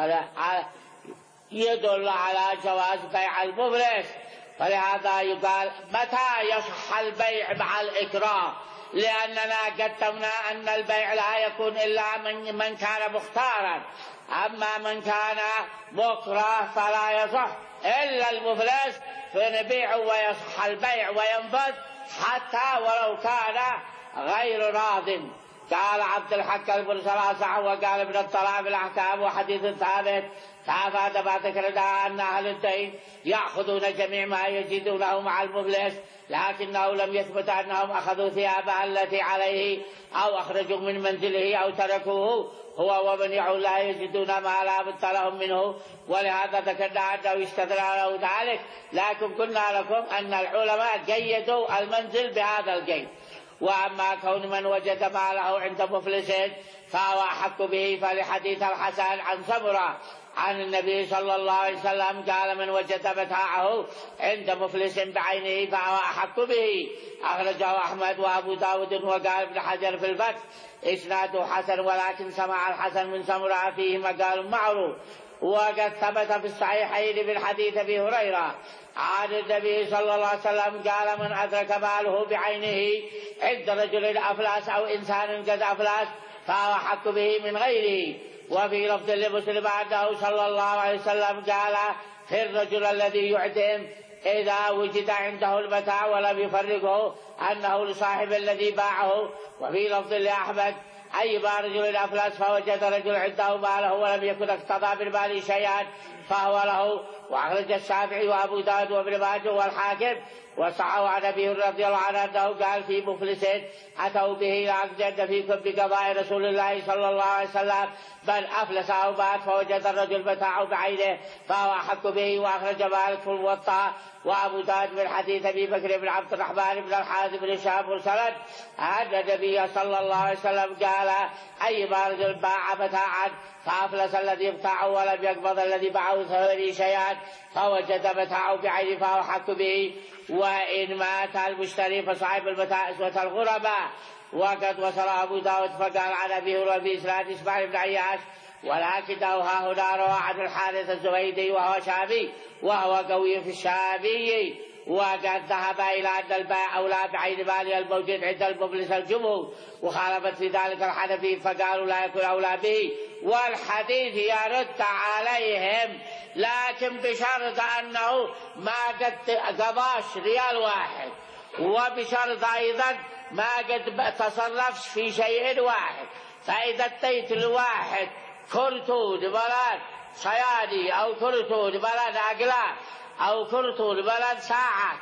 يدل على جواز بيع المفلس. فلهذا يقال متى يصح البيع مع الإكراه؟ لأننا قدمنا أن البيع لا يكون إلا من, من كان مختارا، أما من كان مكره فلا يصح إلا المفلس، فنبيع ويصح البيع وينفذ حتى ولو كان غير راض. قال عبد الحق بن سلاسع وقال ابن الطلاق بالأحكام وحديث ثابت فأفاد ما ذكرنا أن أهل الدين يأخذون جميع ما يجدونه مع المفلس، لكنه لم يثبت أنهم أخذوا ثيابه التي عليه أو أخرجوا من منزله أو تركوه هو ومن يعول لا يجدون ما لا بد لهم منه. ولهذا ذكرنا أنه يستدل له ذلك، لكن قلنا لكم أن العلماء قيدوا المنزل بهذا القيد. وأما كون من وجد ماله عند مفلس فهو أحق به، فلحديث الحسن عن سمرة عن النبي صلى الله عليه وسلم قال من وجد متاعه عند مفلس بعينه فهو أحق به. أخرجه أحمد وأبو داود وقال ابن حجر في الفتح إسناده حسن، ولكن سمع الحسن من سمرة فيه مقال معروف. وقد ثبت في الصحيحين من حديث أبي هريرة عن النبي صلى الله عليه وسلم قال من أدرك ماله بعينه عند رجل أفلاس أو إنسان قد أفلاس فهو حق به من غيره. وفي لفظ لمسلم أنه صلى الله عليه وسلم قال في الرجل الذي يعدم إذا وجد عنده المتاع ولم يفرقه أنه لصاحب الذي باعه. وفي لفظ لأحمد أيما رجل أفلس فوجد رجل عنده ماله ولم يكن اقتضى بالمال شيئا فهو له. وأخرج الشافعي وأبو داود وابن ماجه والحاكم وصححه عن أبي هريرة رضي الله عنه أنه قال في مفلس أتوا به لأجد فيكم بقضاء رسول الله صلى الله عليه وسلم بل أفلس أو مات فوجد الرجل متاعه بعينه فهو أحق به. وأخرج مالك في الموطأ وأبو داود من حديث أبي بكر بن عبد الرحمن بن الحارث بن هشام مرسلا أن النبي صلى الله عليه وسلم قال أيما رجل باع متاعا فأفلس الذي ابتاعه ولم يقبض الذي باعه ثمنه شيئا فوجد متاعه بعينه فهو أحق به. وإن مات المشتري فصاحب المتاع أسوة الغرباء. وقد وصل أبو داود فقال عن أبي هريرة بإسناد إسماعيل بن عياش ولكنه ها هنا روى عن الحارث الزبيدي وهو شامي وهو قوي في الشامي. وقد ذهب إلى أن البيع أولى بعين مال الموجود عند المفلس الجمهور وخالفت في ذلك الحنفي فقالوا لا يكون أولى به. والحديث يرد عليهم لكن بشرط أنه ما قد قضاش ريال واحد وبشرط أيضا ما قد تصرفش في شيء واحد. فإذا اتيت الواحد كرتون بلد صيادي أو كرتون بلد أقلام أو كرتون بلد ساعة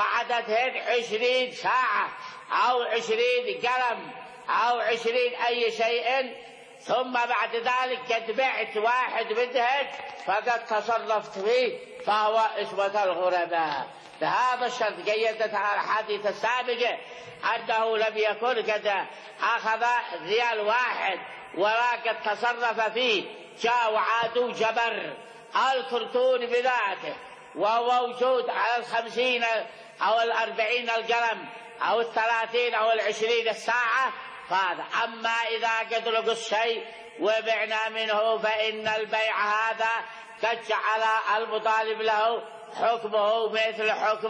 وعددهن عشرين ساعة أو عشرين قلم أو عشرين أي شيء ثم بعد ذلك قد بعت واحد منهن فقد تصرفت فيه فهو اسمة الغرباء. بهذا الشرط قيدتها الحديث السابقة أنه لم يكن قد أخذ ريال واحد ولا قد تصرف فيه جاء وعادوا جبر الكرتون بذاته وهو موجود على الخمسين أو الأربعين القلم أو الثلاثين أو العشرين الساعة فهذا. أما إذا قد لقوا الشيء وبعنا منه فإن البيع هذا قد جعل المطالب له حكمه مثل حكم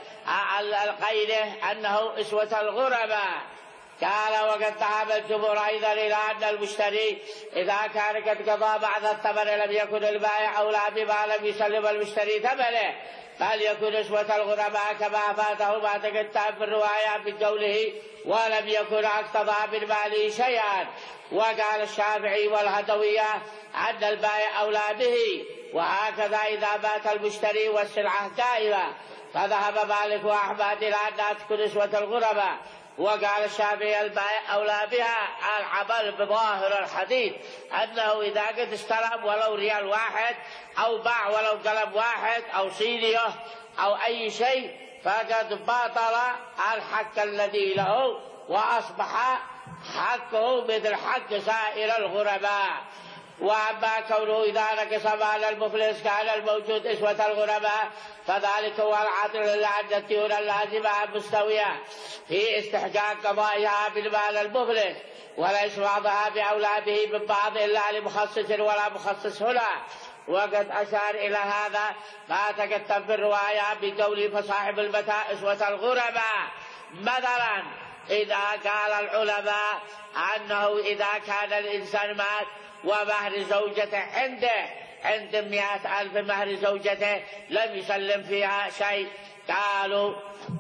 الغيره أنه أسوة الغرباء. قال وقد ذهب الجمهور أيضا إلى أن المشتري إذا كان قد قضى بعد الثمن لم يكن البائع أولى بما لم يسلم المشتري ثمنه بل يكون أسوة الغرباء كما فاته ما تقدم في الرواية بقوله ولم يكن اقتضى بالمال شيئا. وقال الشافعي والهدوية أن البائع أولى به. وهكذا إذا مات المشتري والسلعة دائمة فذهب مالك وأحمد إلى أنها تكون أسوة الغرباء. وقال الشافعي البائع أولى بها العمل بظاهر الحديث أنه إذا قد اشترى ولو ريال واحد أو باع ولو قلم واحد أو صينية أو أي شيء فقد باطل الحق الذي له وأصبح حقه مثل حق سائر الغرباء. وأما كونه إذا نقص مال المفلس كان الموجود أسوة الغرباء فذلك هو العدل لأن الديون اللازمة المستوية في استحقاق قضائها بالمال المفلس وليس بعضها بأولى به من بعض إلا لمخصص ولا مخصص هنا. وقد أشار إلى هذا ما تقدم في الرواية بقوله فصاحب المتاع أسوة الغرباء. مثلا إذا قال العلماء أنه إذا كان الإنسان مات ومهر زوجته عنده عند مئة ألف مهر زوجته لم يسلم فيها شيء قالوا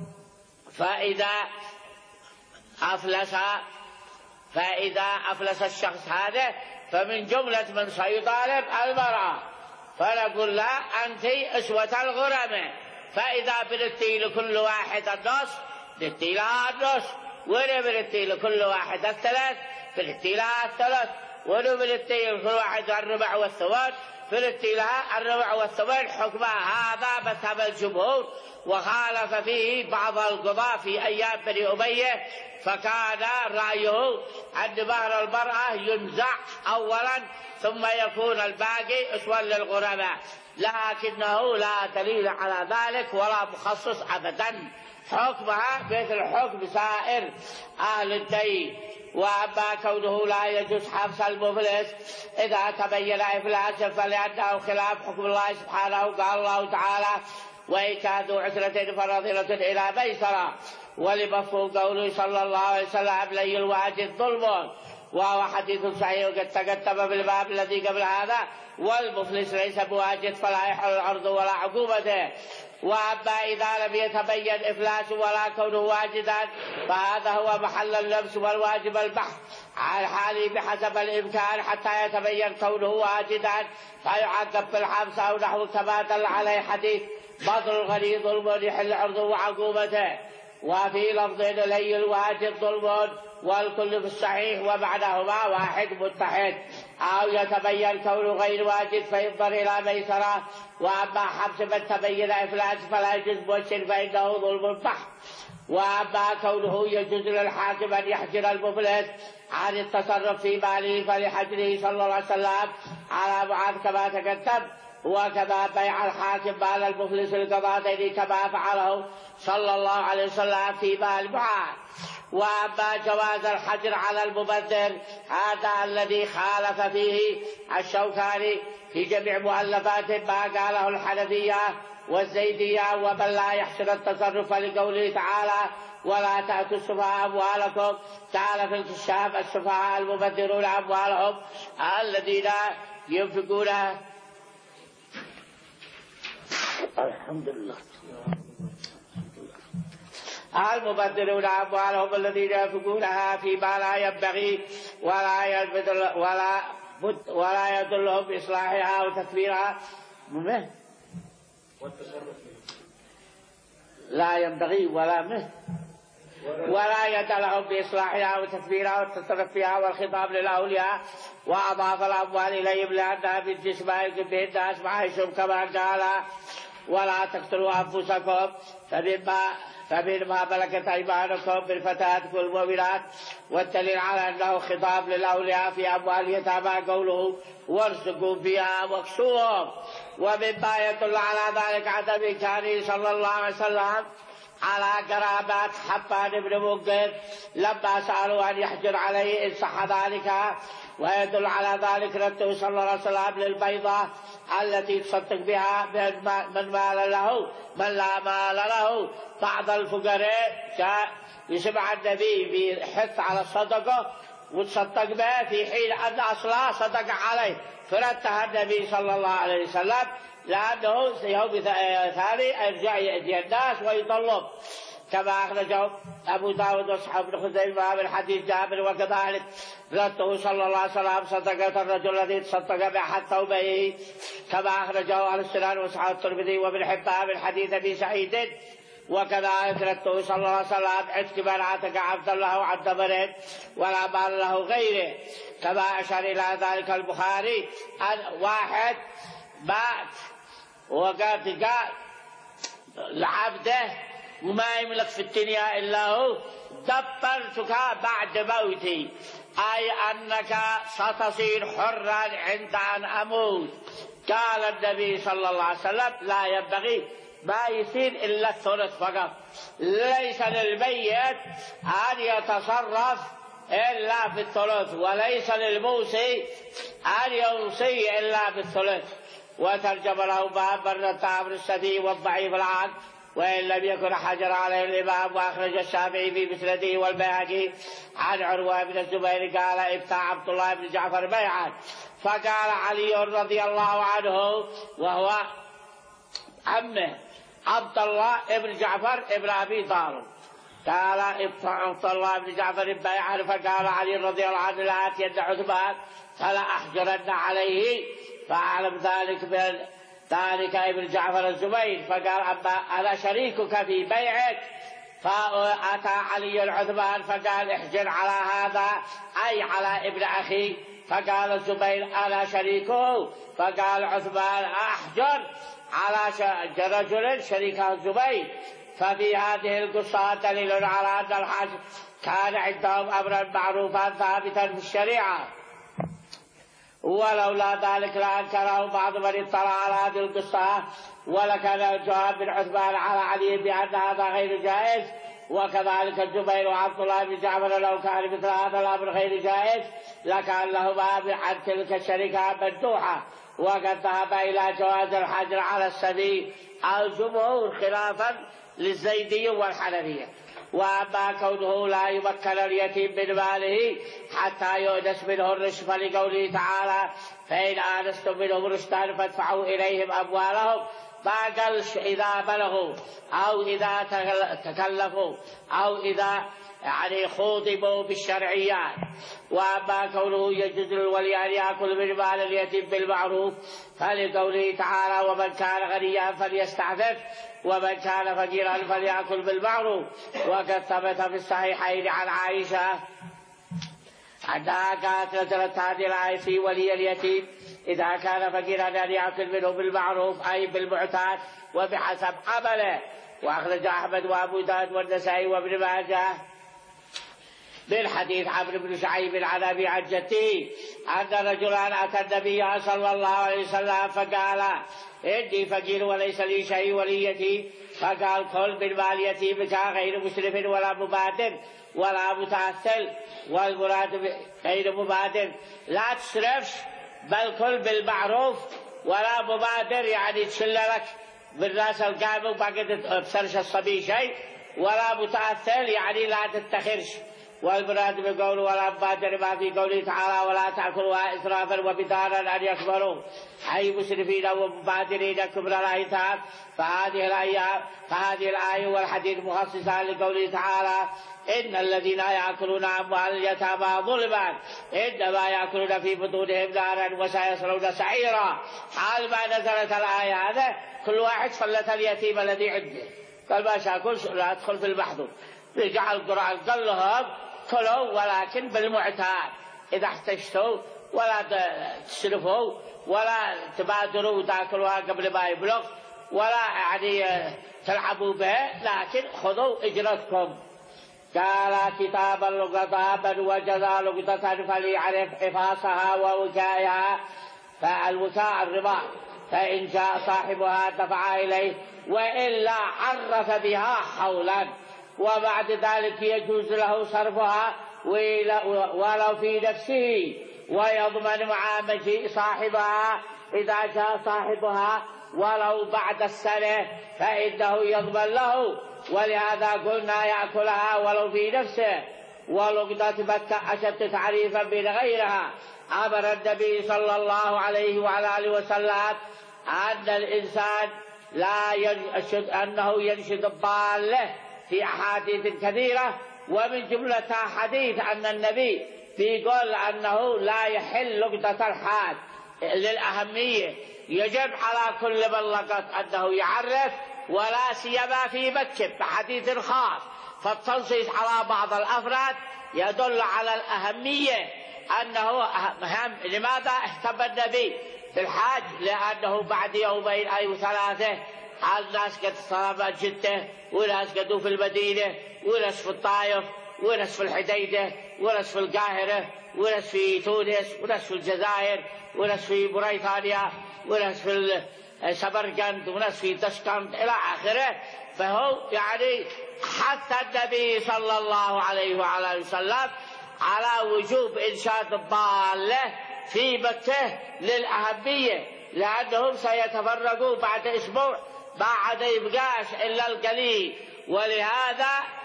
فإذا أفلس فإذا أفلس الشخص هذا فمن جملة من سيطالب المرأة فنقول لا أنت أسوة الغرمة. فإذا بنتي لكل واحد النص بنتي لها النص وإذا بنتي لكل واحد الثلاث بنتي لها الثلاث ولو بنتي لكل واحد الربع والثمن بنتي لها الربع والثمن. حكمها هذا مذهب الجمهور وخالف فيه بعض القضاة في أيام بني أمية فكان رأيه أن مهر المرأة ينزع أولا ثم يكون الباقي أسوة للغرباء لكنه لا دليل على ذلك ولا مخصص أبدا. حكمها مثل حكم سائر أهل الدين. وأما كونه لا يجوز حبس المفلس إذا تبين إفلاسه فلأنه خلاف حكم الله سبحانه. قال الله تعالى وإن كانوا عسرة فرضية إلى ميسرة ولمفهوم قوله صلى الله عليه وسلم لي الواجد ظلم. وهو حديث صحيح وقد تقدم بالباب الذي قبل هذا. والمفلس ليس بواجد فلا يحل العرض ولا عقوبته. وأما إذا لم يتبين إفلاس ولا كونه واجدا فهذا هو محل اللبس، والواجب البحث عن حاله بحسب الإمكان حتى يتبين كونه واجدا فيعاقب في الحبس أو نحو كما دل عليه حديث بذل الغني ظلم يحل عرضه وعقوبته. وفي لفظ إليه الواجد ظلم والكل في الصحيح وبعدهما واحد متحد. أو يتبين كونه غير واجد فينظر إلى ميسرة. وأما حبس من تبين إفلاس فلا يجوز مؤشر فإنه ظلم بحت. وأما كونه يجوز للحاكم أن يحجر المفلس عن التصرف في ماله فلحجره صلى الله عليه وسلم على معاذ كما تقدم، وكما بيع الحاكم مال المفلس القضاءين كما فعله صلى الله عليه وسلم في مال معاذ. وأما جواز الحجر على المبذر هذا الذي خالف فيه الشوكاني في جميع مؤلفاته ما قاله الحنفية والزيدية ومن لا يحسن التصرف لقوله تعالى ولا تأتوا السفهاء أموالكم. تعالى في الكشاف السفهاء المبذرون أموالهم الذين ينفقونها. الحمد لله. المبذرون أموالهم الذين ينفقونها فيما لا ينبغي ولا يدل ولا ولا يدلهم بإصلاحها وتكبيرها لا ينبغي ولا مه ولا يدلهم بإصلاحها وتكبيرها والتصرف فيها والخطاب للأولياء. وأضاف الأموال إليهم لأنها من جسم يمكن به الناس معيشهم كما قال ولا تقتلوا أنفسكم فمما فمما ملكت أيمانكم بالفتيات والمؤمنات. والدليل على أنه خطاب للأولياء في أموال اليتامى قوله وارزقوا فيها واكسوهم. ومما يدل على ذلك عدم إنكاره صلى الله عليه وسلم على قرابات حبان بن منذر لما سألوا أن يحجر عليه إن صح ذلك. ويدل على ذلك رده صلى الله عليه وسلم للبيضة التي تصدق بها من مال له من لا مال له. بعض الفقراء جاء يسمع النبي بحث على الصدقة وتصدق به في حين أن أصلا صدق عليه فردها النبي صلى الله عليه وسلم لأنه يوم ثاني يرجع يأتي الناس ويطلب كما أخرجه أبو داود وأصحاب بن خزيمة من حديث جابر. وكذلك رده صلى الله عليه وسلم صدقة الرجل الذي تصدق بأحد ثوبه كما أخرجه أهل السنن وأصحاب الترمذي وابن حبان من حديث أبي سعيد. وكذلك رده صلى الله عليه وسلم عتق من عتق عبدا له عبد مرد ولا مال له غيره كما أشار إلى ذلك البخاري أن واحد مات وقال قال لعبده وما يملك في الدنيا إلا هو دبرتك بعد موتي أي أنك ستصير حرا عند أن أموت. قال النبي صلى الله عليه وسلم لا ينبغي ما يصير إلا الثلث فقط. ليس للميت أن يتصرف إلا في الثلث وليس للموصي أن يوصي إلا بالثلث. وترجم له باب التعب السدي والضعيف العقل وإن لم يكن حجر عليه الإمام. وأخرج الشافعي في مسنده والبيهقي عن عروة بن الزبير قال ابتاع عبد الله بن جعفر بيعا فقال علي رضي الله عنه وهو عمه عبد الله بن جعفر ابن أبي طالب قال ابتاع عبد الله بن جعفر بيعا فقال علي رضي الله عنه لآتين عثمان فلا أحجرن عليه فأعلم ذلك من ذلك ابن جعفر الزبير فقال أما أنا شريكك في بيعك. فأتى علي عثمان فقال احجر على هذا أي على ابن أخي. فقال الزبير أنا شريكه. فقال عثمان أحجر على رجل شريكه الزبير. ففي هذه القصة دليل على أن الحج كان عندهم أمرا معروفا ثابتا في الشريعة ولولا ذلك لأنكره بعض من اطلع على هذه القصة. ولكان الجواب بن عثمان على علي بأن هذا غير جائز. وكذلك الزبير وعبد الله بن جعفر لو كان مثل هذا الأمر غير جائز لكان لهما عن تلك الشركة مندوحة. وقد ذهب إلى جواز الحجر على السبي الجمهور خلافا للزيدي والحنفية. وأما كونه لا يمكن اليتيم من ماله حتى يؤنس منه الرشد لقوله تعالى فإن آنستم منهم رشدا فادفعوا إليهم أموالهم، ما قالش إذا بلغوا أو إذا تكلفوا أو إذا يعني خوضبوا بالشرعيات. وأما كونه يجوز للولي أن يأكل من مال اليتيم بالمعروف فلقوله تعالى ومن كان غنيا فليستعفف ومن كان فقيرا فليأكل بالمعروف. وقد ثبت في الصحيحين عن عائشة أنها كانت نزلت هذه الآية في ولي اليتيم إذا كان فقيرا أن يأكل منه بالمعروف أي بالمعتاد وبحسب عمله. وأخرج أحمد وأبو داود والنسائي وابن ماجه من حديث عمرو بن شعيب عن أبي عن جده أن رجلا أتى النبي صلى الله عليه وسلم فقال إني فقير وليس لي شيء وليتي، فقال كل من مال يتيمك غير مسرف ولا مبادر ولا متعسل، والمراد غير مبادر لا تسرفش بل كل بالمعروف، ولا مبادر يعني تشل لك بالراس القائم وباقي تبصرش الصبي شيء، ولا متعسل يعني لا تتخرش. والمراد بقول ولا مبادر ما في قوله تعالى ولا تأكلوا إسرافا وبدارا أن يكبروا أي مسرفين ومبادرين كبر الأيتام. فهذه الآية فهذه الآية والحديث مخصصة لقوله تعالى إن الذين يأكلون أموال اليتامى ظلما إنما يأكلون في بطونهم نارا وسيصلون سعيرا. حال ما نزلت الآية هذا كل واحد فلت اليتيم الذي عنده قال ما شاكل لا أدخل في المحظور، رجع القرآن قال لهم كلوا ولكن بالمعتاد، إذا احتجتوا ولا تسرفوا ولا تبادروا وتأكلوها قبل ما يبلغ ولا يعني تلعبوا به، لكن خذوا إجرتكم. قال كتاب اللقطة وجزى لقطة فليعرف حفاظها ووكائها، فالوكاء الربا فإن جاء صاحبها دفع إليه وإلا عرف بها حولا، وبعد ذلك يجوز له صرفها ولو في نفسه، ويضمن مع مجيء صاحبها إذا جاء صاحبها ولو بعد السنة فإنه يضمن له، ولهذا قلنا يأكلها ولو في نفسه. ولقطة مكة أشد تعريفا من غيرها. أمر النبي صلى الله عليه وعلى آله وسلم أن الإنسان لا ينشد أنه ينشد الضالة في أحاديث كثيرة، ومن جملتها حديث أن النبي يقول أنه لا يحل لقطة الحاد للأهمية، يجب على كل من لقط أنه يعرف، ولا سيما في مكة بحديث خاص. فالتنصيص على بعض الأفراد يدل على الأهمية أنه أهم. لماذا اهتم النبي بالحاج؟ لأنه بعد يومين أو ثلاثة الناس قد صارت جدة، وناس قدوا في المدينة، وناس في الطائف، وناس في الحديدة، وناس في القاهرة، وناس في تونس، وناس في الجزائر، وناس في بريطانيا، وناس في سمرقند، وناس في دشقند إلى آخره. فهو يعني حتى النبي صلى الله عليه وعلى وسلم على وجوب إنشاد الضالة في مكة للأهمية، لأنهم سيتفرقوا بعد أسبوع ما عاد يبقاش إلا القليل. ولهذا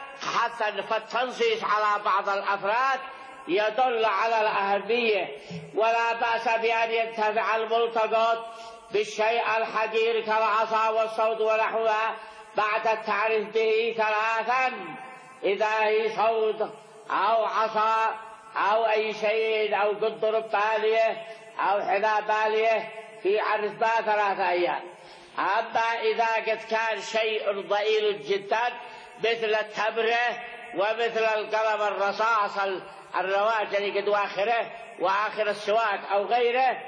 حسن فالتنصيص على بعض الأفراد يدل على الأهمية. ولا بأس بأن ينتفع الملتقط بالشيء الحقير كالعصا والصوت ونحوها بعد التعريف به ثلاثا، إذا هي صوت أو عصا أو أي شيء أو قدر بالية أو حذاء بالية في عرف بها ثلاثة أيام. أما إذا قد كان شيء ضئيل جدا مثل التبرة ومثل القلم الرصاص الرواج اللي قد آخره وآخر السواك أو غيره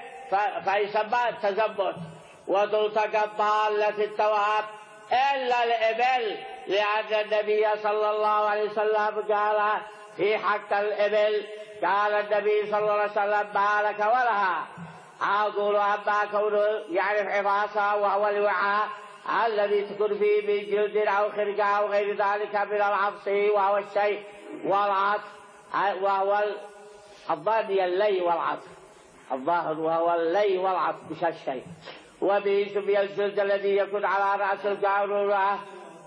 فيسمى التزمت. وتلتقى الضالة التواب إلا الإبل، لأن النبي صلى الله عليه وسلم قال في حق الإبل قال النبي صلى الله عليه وسلم ما لك ولها. أقول أما كونه يعرف عفاصها وهو الوعاء الذي تكون فيه من جلد أو خرقة أو غير ذلك من العفص، وهو الشيء والعطف، وهو الظاهر اللي والعطف، الظاهر وهو اللي والعطف مش الشيء. وبه سمي الجلد الذي يكون على رأس القارورة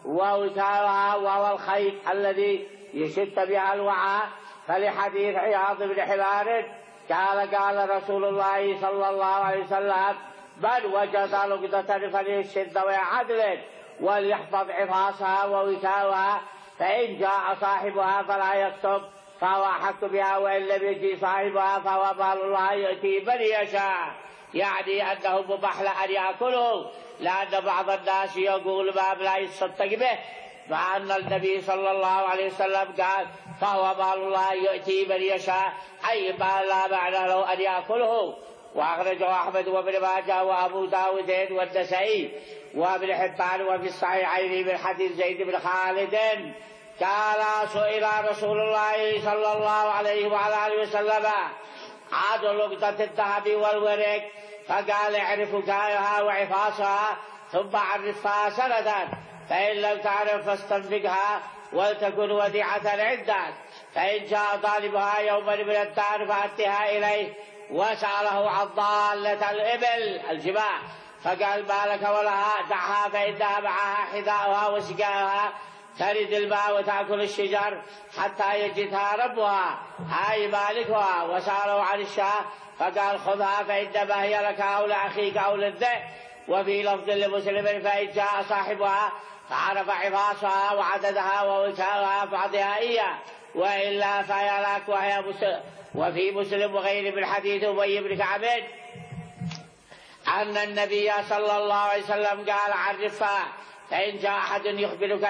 ووكالها وهو الخيط الذي يشد بها الوعاء. فلحديث عياض بن حمار قال قال رسول الله صلى الله عليه وسلم: بل وجد لقطة فليشد ويعدل وليحفظ عفاصها ووكالها، فإن جاء صاحبها فلا يكتب فهو أحق بها، وإن لم يجي صاحبها فهو بال الله يأتي من يشاء. يعني أنه مباح أن يأكله، لأن بعض الناس يقول باب لا يتصدق به، مع أن النبي صلى الله عليه وسلم قال: فهو مال الله يؤتي من يشاء، أي مال لا معنى له أن يأكله. وأخرجه أحمد وابن ماجه وأبو داود والنسائي وابن حبان وفي الصحيحين من حديث زيد بن خالد قال: سئل رسول الله صلى الله عليه وعلى آله وسلم عن لقطة الذهب والورق، فقال: اعرف وكالها وعفاصها ثم عرفها سنة، فإن لم تعرف فاستنفقها ولتكن وديعة عندك، فإن جاء طالبها يوما من الدار فأتها إليه وسأله عن ضالة الإبل الجماع، فقال: ما لك ولها؟ دعها فإنها معها حذاؤها وسقاها، ترد الماء وتأكل الشجر حتى يجدها ربها أي مالكها. وسأله عن الشاة، فقال: خذها فإنما هي لك أو لأخيك أو للذئب. وفي لفظ لمسلم: فإن جاء صاحبها فعرف عفاصها وعددها ووكالها فأعطها إياه، وإلا فهي لك وهي مسلم. وفي مسلم وغيره من حديث أبي بن كعب أن النبي صلى الله عليه وسلم قال: عرفها، فإن جاء أحد يخبرك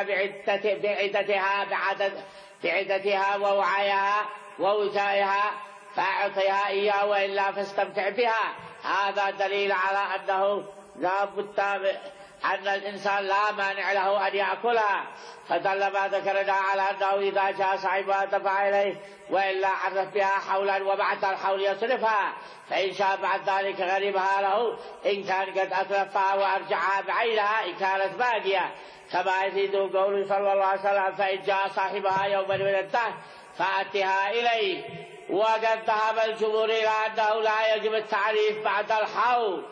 بعدتها بعدد بعدتها ووعيها ووكائها فأعطيها إياه، وإلا فاستمتع بها. هذا دليل على أنه لا بد أن الإنسان لا مانع له أن يأكلها، فدل ما ذكرنا على أنه إذا جاء صاحبها دفع إليه، وإلا عرف بها حولا وبعد الحول يصرفها، فإن شاء بعد ذلك غرمها له إن كان قد أتلفها وأرجعها بعينها إن كانت باقية، كما يفيد قوله صلى الله عليه وسلم: فإن جاء صاحبها يوما من الدهر فأتها إليه. وقد ذهب الجمهور إلى أنه لا يجب التعريف بعد الحول،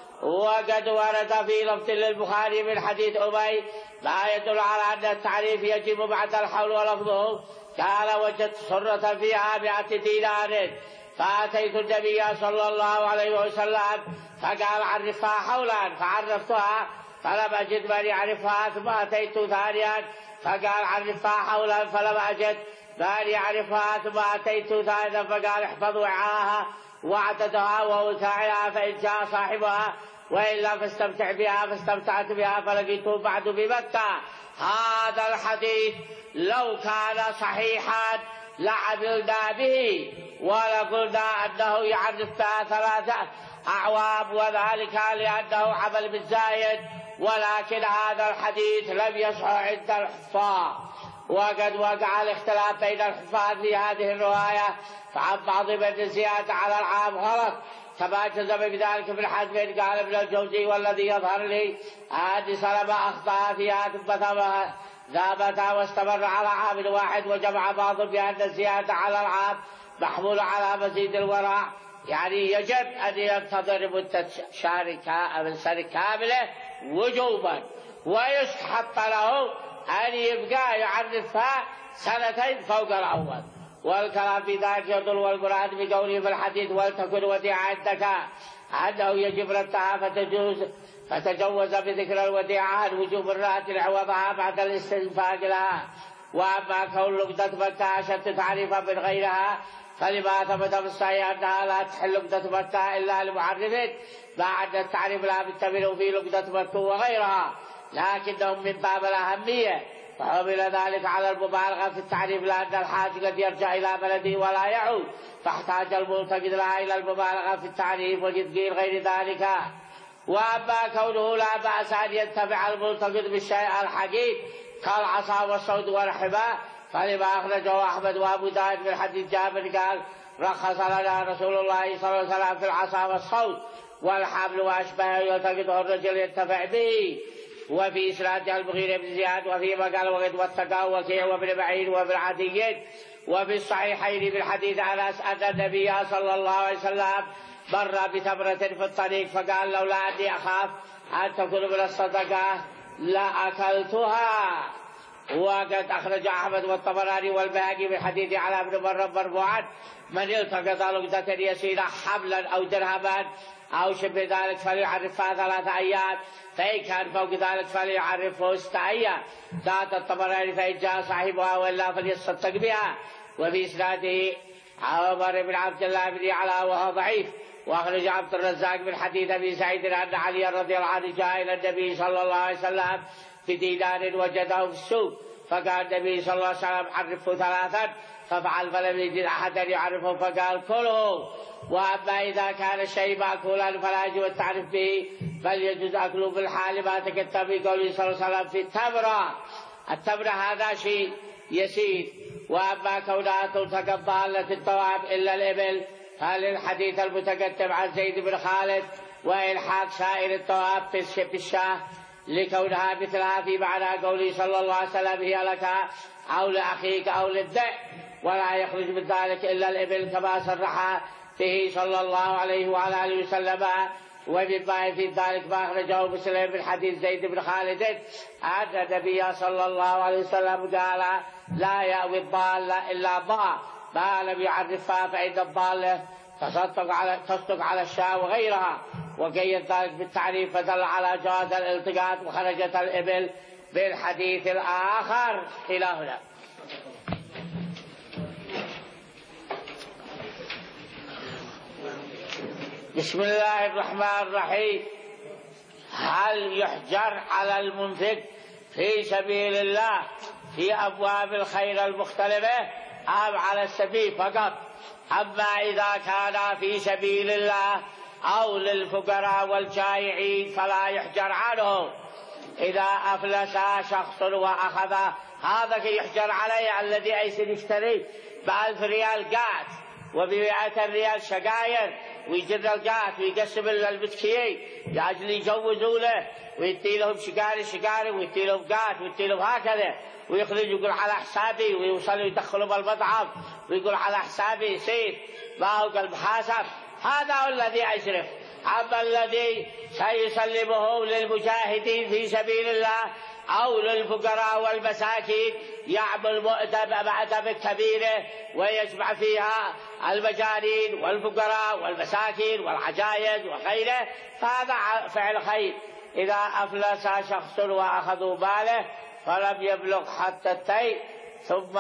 وقد ورد في لفظ للبخاري من حديث أبي ما يدل على أن التعريف يجب بعد الحول، ولفظه قال: وجدت سرة فيها مئة دينار فأتيت النبي صلى الله عليه وسلم فقال: عرفها حولا، فعرفتها فلم أجد من يعرفها، ثم أتيت ثانيا فقال: عرفها حولا، فلم أجد من يعرفها، ثم أتيت ثالثا فقال: احفظ وعاها وعددها ووكائها، فإن جاء صاحبها وإلا فاستمتع بها، فاستمتعت بها فلقيته بعد بمكة. هذا الحديث لو كان صحيحا لعملنا به ولقلنا أنه يعرف بها ثلاثة أعوام، وذلك لأنه عمل بالزايد، ولكن هذا الحديث لم يصح عند الحفاظ، وقد وقع الاختلاف بين الحفاظ في هذه الرواية، فعن بعض من الزيادة على العام غلط، كما جزم بذلك ابن حزم. قال ابن الجوزي: والذي يظهر لي أن سلمة أخطأ فيها ثم ثابتها واستمر على عام واحد، وجمع بعض بأن الزيادة على العام محمول على مزيد الورع، يعني يجب أن ينتظر مدة شهر كاملة وجوبا، ويستحق له أن يبقى يعرفها سنتين فوق الأول. والكلام في ذلك يدل والمراد بقوله في الحديث: ولتكن وديعة عندك أنه يجب ردها، فتجوز فتجوز بذكر الوديعة عن وجوب الرد عوضها بعد الاستنفاق لها. وأما كون لقطة مكة أشد تعريفا من غيرها فلما ثبت في الصحيح أنها لا تحل لقطة مكة إلا لمعرف، مع أن التعريف لا يتبع في لقطة مكة وغيرها، لكنهم من باب الأهمية، فحمل ذلك على المبالغة في التعريف، لأن الحاج قد يرجع إلى بلده ولا يعود، فاحتاج الملتقط لها إلى المبالغة في التعريف وتذكير غير ذلك. وأما كونه لا بأس أن يتبع الملتقط بالشيء الحقيق كالعصا والصوت والحباء، فلما أخرجه أحمد وأبو داود من حديث جابر قال: رخص لنا رسول الله صلى الله عليه وسلم في العصا والصوت والحبل وأشبهه يلتقطه الرجل ينتفع به. وفي إسناده المغيرة بن زياد، وفيما قال: وقد وثقه وكيع وابن معين وابن عدي. وفي الصحيحين من حديث أنس أن النبي صلى الله عليه وسلم مر بتمرة في الطريق فقال: لولا أني أخاف أن تكون من الصدقة لأكلتها. وقد أخرج أحمد والطبراني والبيهقي من حديث على بن مرة مرفوعا: من التقط لقطة يسيرة حبلا أو درهما أو شبه ذلك فليعرفها ثلاثة أيام، فإن كان فوق ذلك فليعرفه ستة أيام. ذات الطبراني فإن جاء صاحبها وإلا فليصدق بها. وفي إسناده عمر بن عبد الله بن يعلى وهو ضعيف. وأخرج عبد الرزاق من حديث أبي سعيد أن علي رضي الله عنه جاء إلى النبي صلى الله عليه وسلم بدينار وجده في السوق، فقال النبي صلى الله عليه وسلم: عرفه ثلاثا. ففعل فلم يجد أحدا يعرفه فقال: كله. وأما إذا كان الشيء مأكولا فلا يجب التعرف به، بل يجوز أكله بالحال ما تكتب في قوله صلى الله عليه وسلم في التمرة. التمرة هذا شيء يسير. وأما كونها تلتقط ضالة الطواب إلا الإبل، فللحديث المتقدم عن زيد بن خالد وإلحاق سائر الطواب في الشاه لكونها مثلها في معنى قوله صلى الله عليه وسلم: هي لك أو لأخيك أو للذئب، ولا يخرج من ذلك إلا الإبل، كما صرح به صلى الله عليه وعلى آله وسلم. ومما في ذلك ما أخرجه مسلم من حديث زيد بن خالد أن النبي صلى الله عليه وسلم قال: لا يأوي الضالة إلا ضاء ما لم يعرفها، فإن الضالة تصدق على تصدق على الشاة وغيرها. وقيد ذلك بالتعريف فدل على جواز الالتقاط وخرجت الإبل بالحديث الآخر. إلى هنا. بسم الله الرحمن الرحيم. هل يحجر على المنفق في سبيل الله في أبواب الخير المختلفة أم على السبيل فقط؟ أما إذا كان في سبيل الله أو للفقراء والجائعين فلا يحجر عنه. إذا أفلس شخص وأخذ هذا يحجر عليه الذي أيسر يشتري بألف ريال قات وبمئة ريال شقاير ويجر القات ويقسم المسكين لأجل يجوزوا له ويدي لهم شقاري شقاري ويدي لهم قات ويدي لهم هكذا، ويخرج يقول على حسابي ويوصل يدخلوا بالمطعم ويقول على حسابي يصير ما هو المحاسب. هذا هو الذي أشرف. أما الذي سيسلمه للمجاهدين في سبيل الله أو للفقراء والمساكين يعمل مؤتمر كبيرة ويجمع فيها المجانين والفقراء والمساكين والعجائز وغيره، فهذا فعل خير. إذا أفلس شخص وأخذوا ماله فلم يبلغ حتى التي ثم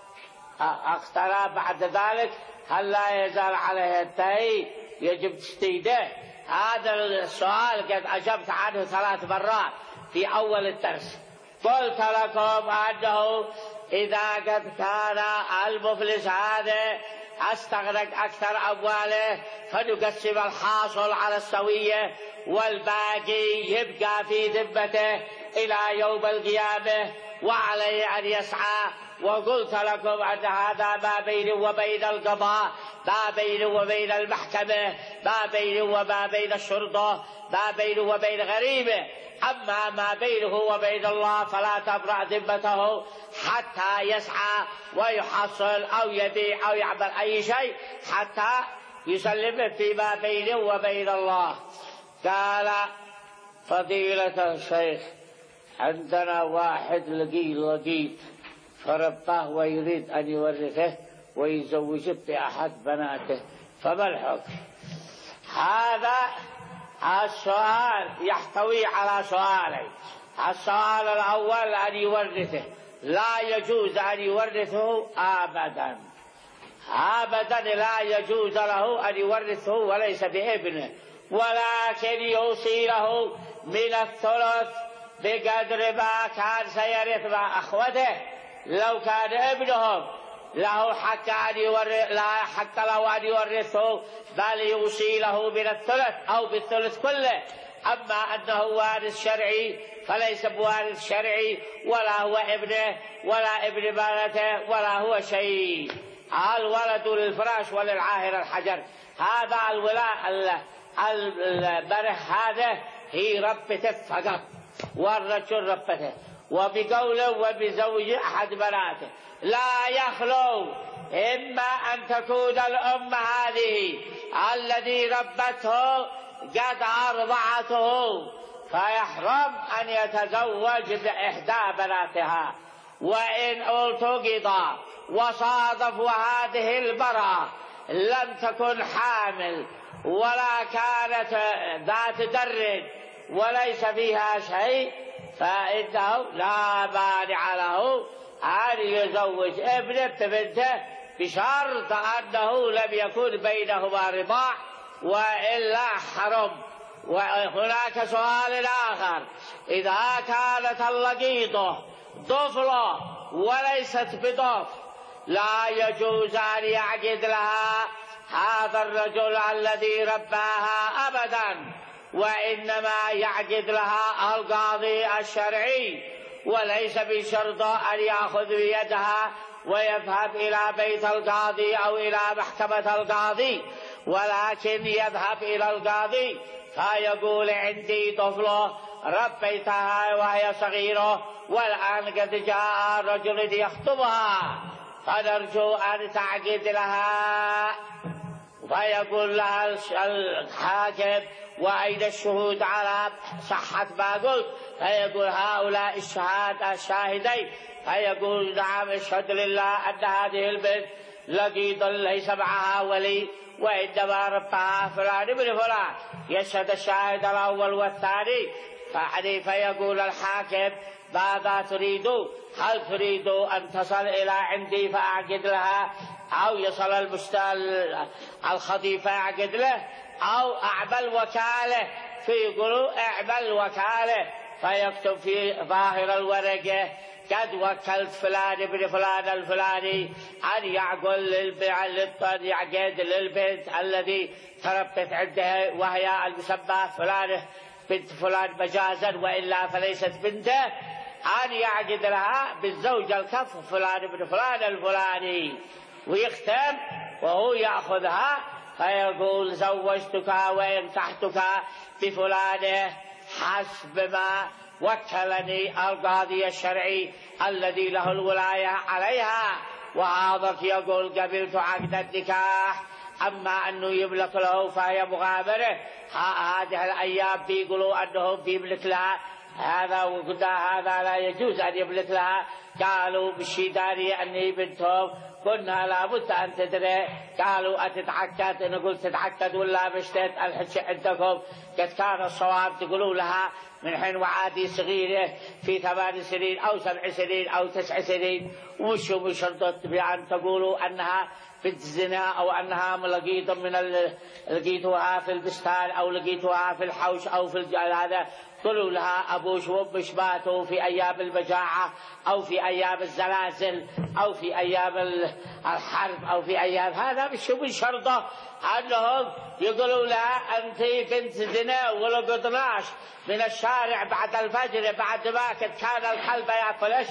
اقترى بعد ذلك، هل لا يزال عليه التي يجب تشديده؟ هذا السؤال قد أجبت عنه ثلاث مرات في أول الدرس. قلت لكم أنه إذا قد كان المفلس هذا استغرق أكثر أمواله فنقسم الحاصل على السوية والباقي يبقى في ذمته إلى يوم القيامة وعليه أن يسعى. وقلت لكم أن هذا ما بينه وبين القضاء، ما بينه وبين المحكمة، ما بينه وما بين الشرطة، ما بينه وبين غريبه. أما ما بينه وبين الله فلا تبرأ ذمته حتى يسعى ويحصل أو يبيع أو يعمل أي شيء حتى يسلمه فيما بينه وبين الله. قال فضيلة الشيخ عندنا واحد لقي لقيت فرباه ويريد أن يورثه ويزوجه بأحد بناته، فما الحكم؟ هذا السؤال يحتوي على سؤالين. السؤال الأول أن يورثه، لا يجوز أن يورثه أبدا أبدا، لا يجوز له أن يورثه وليس بابنه، ولكن يوصي له من الثلث بقدر ما كان سيرث مع أخوته. لو كان ابنهم له حق أن يورث لا حق له أن يورثه، بل يوصي له من الثلث أو بالثلث كله. أما أنه وارث شرعي فليس بوارث شرعي، ولا هو ابنه ولا ابن بنته ولا هو شيء. الولد للفراش وللعاهر الحجر. هذا الولاء المره هذا هي ربته فقط، والرجل ربته، وبقوله وبزوج أحد بناته. لا يخلو إما أن تكون الأم هذه الذي ربته قد أرضعته فيحرم أن يتزوج بإحدى بناتها. وإن التقط وصادف هذه المرأة لم تكن حامل ولا كانت ذات در وليس فيها شيء فإنه لا مانع له أن يزوج ابنه ببنته بشرط أنه لم يكن بينهما رضاع وإلا حرم. وهناك سؤال آخر: إذا كانت اللقيطة طفلة وليست بطفل لا يجوز أن يعقد لها هذا الرجل الذي رباها أبدا، وإنما يعقد لها القاضي الشرعي، وليس بشرط أن يأخذ بيدها ويذهب إلى بيت القاضي أو إلى محكمة القاضي، ولكن يذهب إلى القاضي فيقول: عندي طفلة ربيتها وهي صغيرة والآن قد جاء رجل يخطبها فنرجو أن تعقد لها. فيقول لها الحاكم: وأين الشهود على صحة ما قلت؟ فيقول: هؤلاء الشهادة الشاهدين. فيقول: نعم اشهد لله أن هذه البنت لقيط ليس معها ولي وإنما ربها فلان ابن فلان. يشهد الشاهد الأول والثاني. فيقول الحاكم: ماذا تريد؟ هل تريد أن تصل إلى عندي فأعقد لها، أو يصل المستل الخطيب فأعقد له، أو أعمل وكالة؟ فيقولوا: اعمل وكالة. فيكتب في ظاهر الورقة: قد وكلت فلان ابن فلان الفلاني أن يعقل للبنت يعقد للبنت الذي تربت عندها وهي المسمى فلانة بنت فلان مجازا وإلا فليست بنته، أن يعقد لها بالزوج الكف فلان ابن فلان الفلاني. ويختم وهو يأخذها فيقول: زوجتك وانكحتك بفلانة حسب ما وكلني القاضي الشرعي الذي له الولاية عليها. وهذا يقول: قبلت عقد النكاح. أما أنه يملك له فهي مغامرة. هذه الأيام بيقولوا أنهم بيملك لها هذا، وقلنا هذا لا يجوز أن يملك لها. قالوا بالشيداني أني بنتهم، كنا لابد أن تدري. قالوا: أتتعقد؟ أنا قلت تتعقد ولا مشتت الحج عندكم؟ قد كان الصواب تقولوا لها من حين وعادي صغيرة في ثمان سنين أو سبع سنين أو تسع سنين، وشو بشرطت بأن تقولوا أنها بنت زنا أو أنها لقيتها من لقيتها في البستان أو لقيتها في الحوش أو في هذا. قالوا لها: أبوش وأمش ماتوا في أيام المجاعة أو في أيام الزلازل أو في أيام الحرب أو في أيام هذا. مش بشرطه أنهم يقولوا لها: أنت بنت زنا ولقطناش من الشارع بعد الفجر بعد ما كان الكلب يأكلش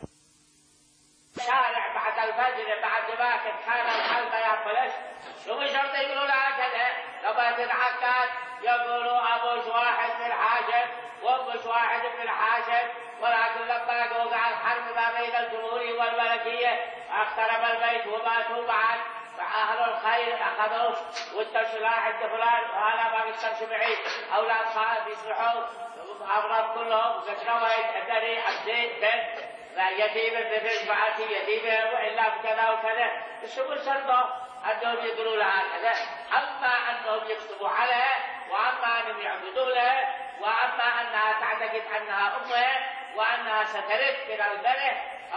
الشارع بعد الفجر بعد ما كان الكلب يأكلش. شو بشرط يقولوا لها كذا؟ لما تتعقد يقولوا: أبوش واحد من الحاجب وأبوش واحد من الحاجب. ولكن لما وقع الحرب ما بين الجمهور والملكية اقترب البيت وماتوا بعد، فأهل الخير أخذوا والتشلاء عند فلان وهذا ما يسترش معي. أولاد خالد يصلحوا أغرب كلهم وكشويت أدري عبدي بنت يتيمة بنت بعتي يتيمة وإلا بكذا وكذا. الشغل شرطه أنهم يقولوا لها كذا. أما أنهم يكتبوا عليها، وأما أنهم يعبدوا لها، وأما أنها تعتقد أنها أمها وأنها سترث من البنت،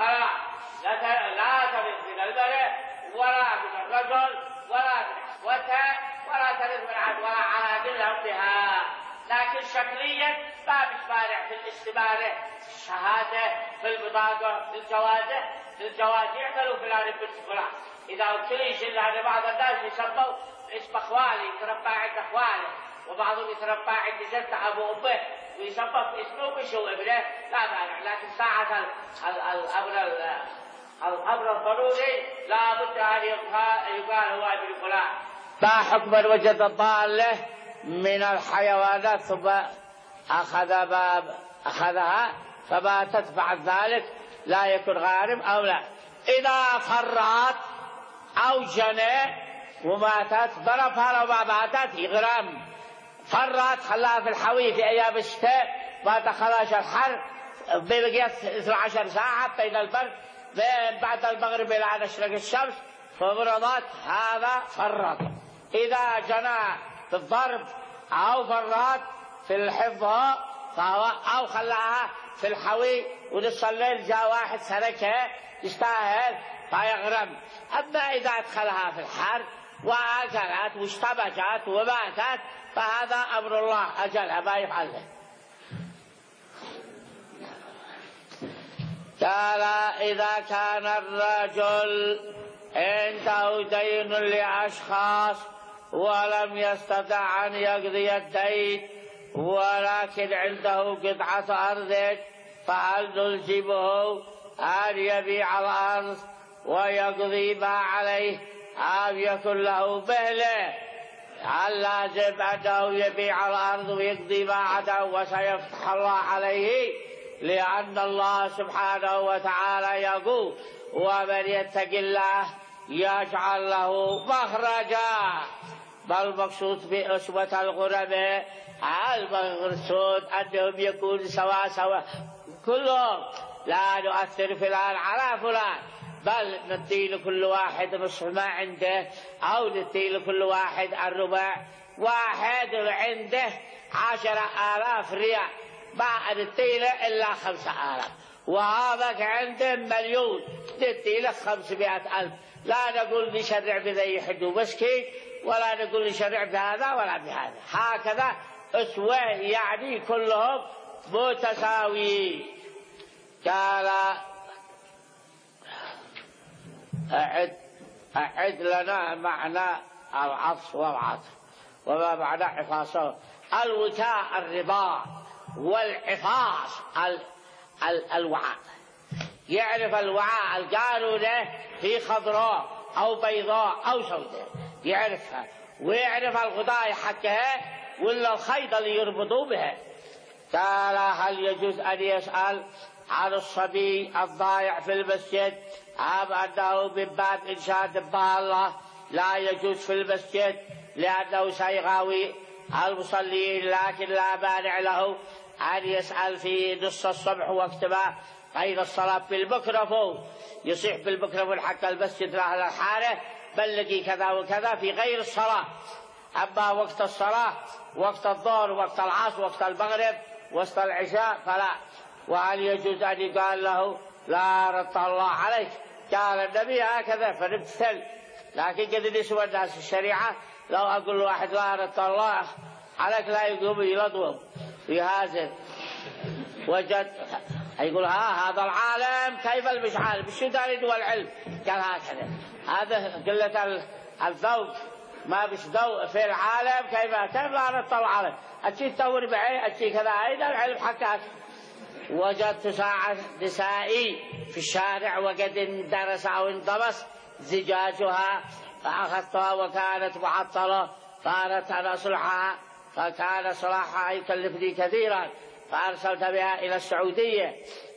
لا ترث من البنت ولا من الرجل ولا من أخوتها ولا ترث من عد ولا عنادلها بها. لكن شكليا ما مش مانع في الاستمارة، في الشهادة، في البطاقة، في الجوازة. في الجواز يعملوا فلان بنت فلان. إذا كليش إلا بعض الناس يسموا اسم أخوالي يتربى عند أخوالي، وبعضهم يتربى عند جد أبو أمه ويسمى اسمه وشو ابنه، لا مانع. لكن ساعة الأمر الأمر الضروري لا بد أن يقال هو ابن فلان. ما حكم وجد الضالة من الحيوانات ثم أخذ باب أخذها فماتت بعد ذلك لا يكون غارم أو لا؟ إذا فرت أو جنى وماتت ضربها لو ما ماتت يغرم. فرت خلاها في الحوي في أيام الشتاء ما دخلهاش الحر بقيت اثنتي عشرة ساعة بين البرد بعد المغرب إلى أن تشرق الشمس فبرضت، هذا فرط. إذا جنى في الضرب أو فرط في الحفظ فهو أو خلاها في الحوي ونص الليل جاء واحد سركها يستاهل فيغرم. أما إذا أدخلها في الحر وأكلت واشتبكت وماتت فهذا أمر الله أجلها ما يفعله. قال إذا كان الرجل عنده دين لأشخاص ولم يستطع أن يقضي الدين ولكن عنده قطعة أرض فهل نلزمه أن يبيع الأرض ويقضي ما عليه أم يكن له مهلة؟ هل لازم أنه يبيع الأرض ويقضي ما عدا وسيفتح الله عليه؟ لأن الله سبحانه وتعالى يقول ومن يتق الله يجعل له مخرجا. بل مقصود بأسوة الغرباء المقصود أنهم يكونوا سواء سواء كلهم، لا نؤثر فلان على فلان، بل ندي لكل واحد نصف ما عنده أو ندي لكل واحد الربع. واحد عنده عشرة آلاف ريال ما ندي له إلا خمسة آلاف، وهذاك عنده مليون ندي له خمسمائة ألف. لا نقول نشرع بذي حد مسكين ولا نقول نشرع بهذا ولا بهذا، هكذا أسوة يعني كلهم متساويين. قال أعد, أعد لنا معنى العطف والعطف وما معنى عفاصه. الوكاء الرضاع والعفاص ال ال الوعاء. يعرف الوعاء القارورة في خضراء أو بيضاء أو سوداء يعرفها، ويعرف الغطاء حقها ولا الخيط اللي يربطوا بها. قال هل يجوز أن يسأل عن الصبي الضايع في المسجد أم أنه من باب إنشاد الضالة؟ لا يجوز في المسجد لأنه سيغاوي المصلين، لكن لا مانع له أن يسأل في نص الصبح وقت ما بين الصلاة بالميكروفون، يصيح بالميكروفون حتى المسجد لأهل الحارة بلغي كذا وكذا في غير الصلاة. أما وقت الصلاة وقت الظهر وقت العصر وقت المغرب وقت العشاء فلا. وهل يجوز أن يقال له لا رد الله عليك؟ قال النبي هكذا فنمتثل. لكن قد يسوى الناس الشريعة لو أقول واحد لا رد الله عليك لا يقوم يلطوه في هذا وجد يقول ها هذا العالم كيف مش عالم شو داري والعلم؟ قال هكذا هذا قلة الذوق ما بش ذوق في العالم كيف كيف لا رد الله عليك أشي تدور معي أشي كذا أين العلم حقك؟ وجدت ساعة نسائي في الشارع وقد اندرس أو انضبس زجاجها فأخذتها وكانت معطلة فأردت أن أصلحها فكان صلاحها يكلفني كثيرا فأرسلت بها إلى السعودية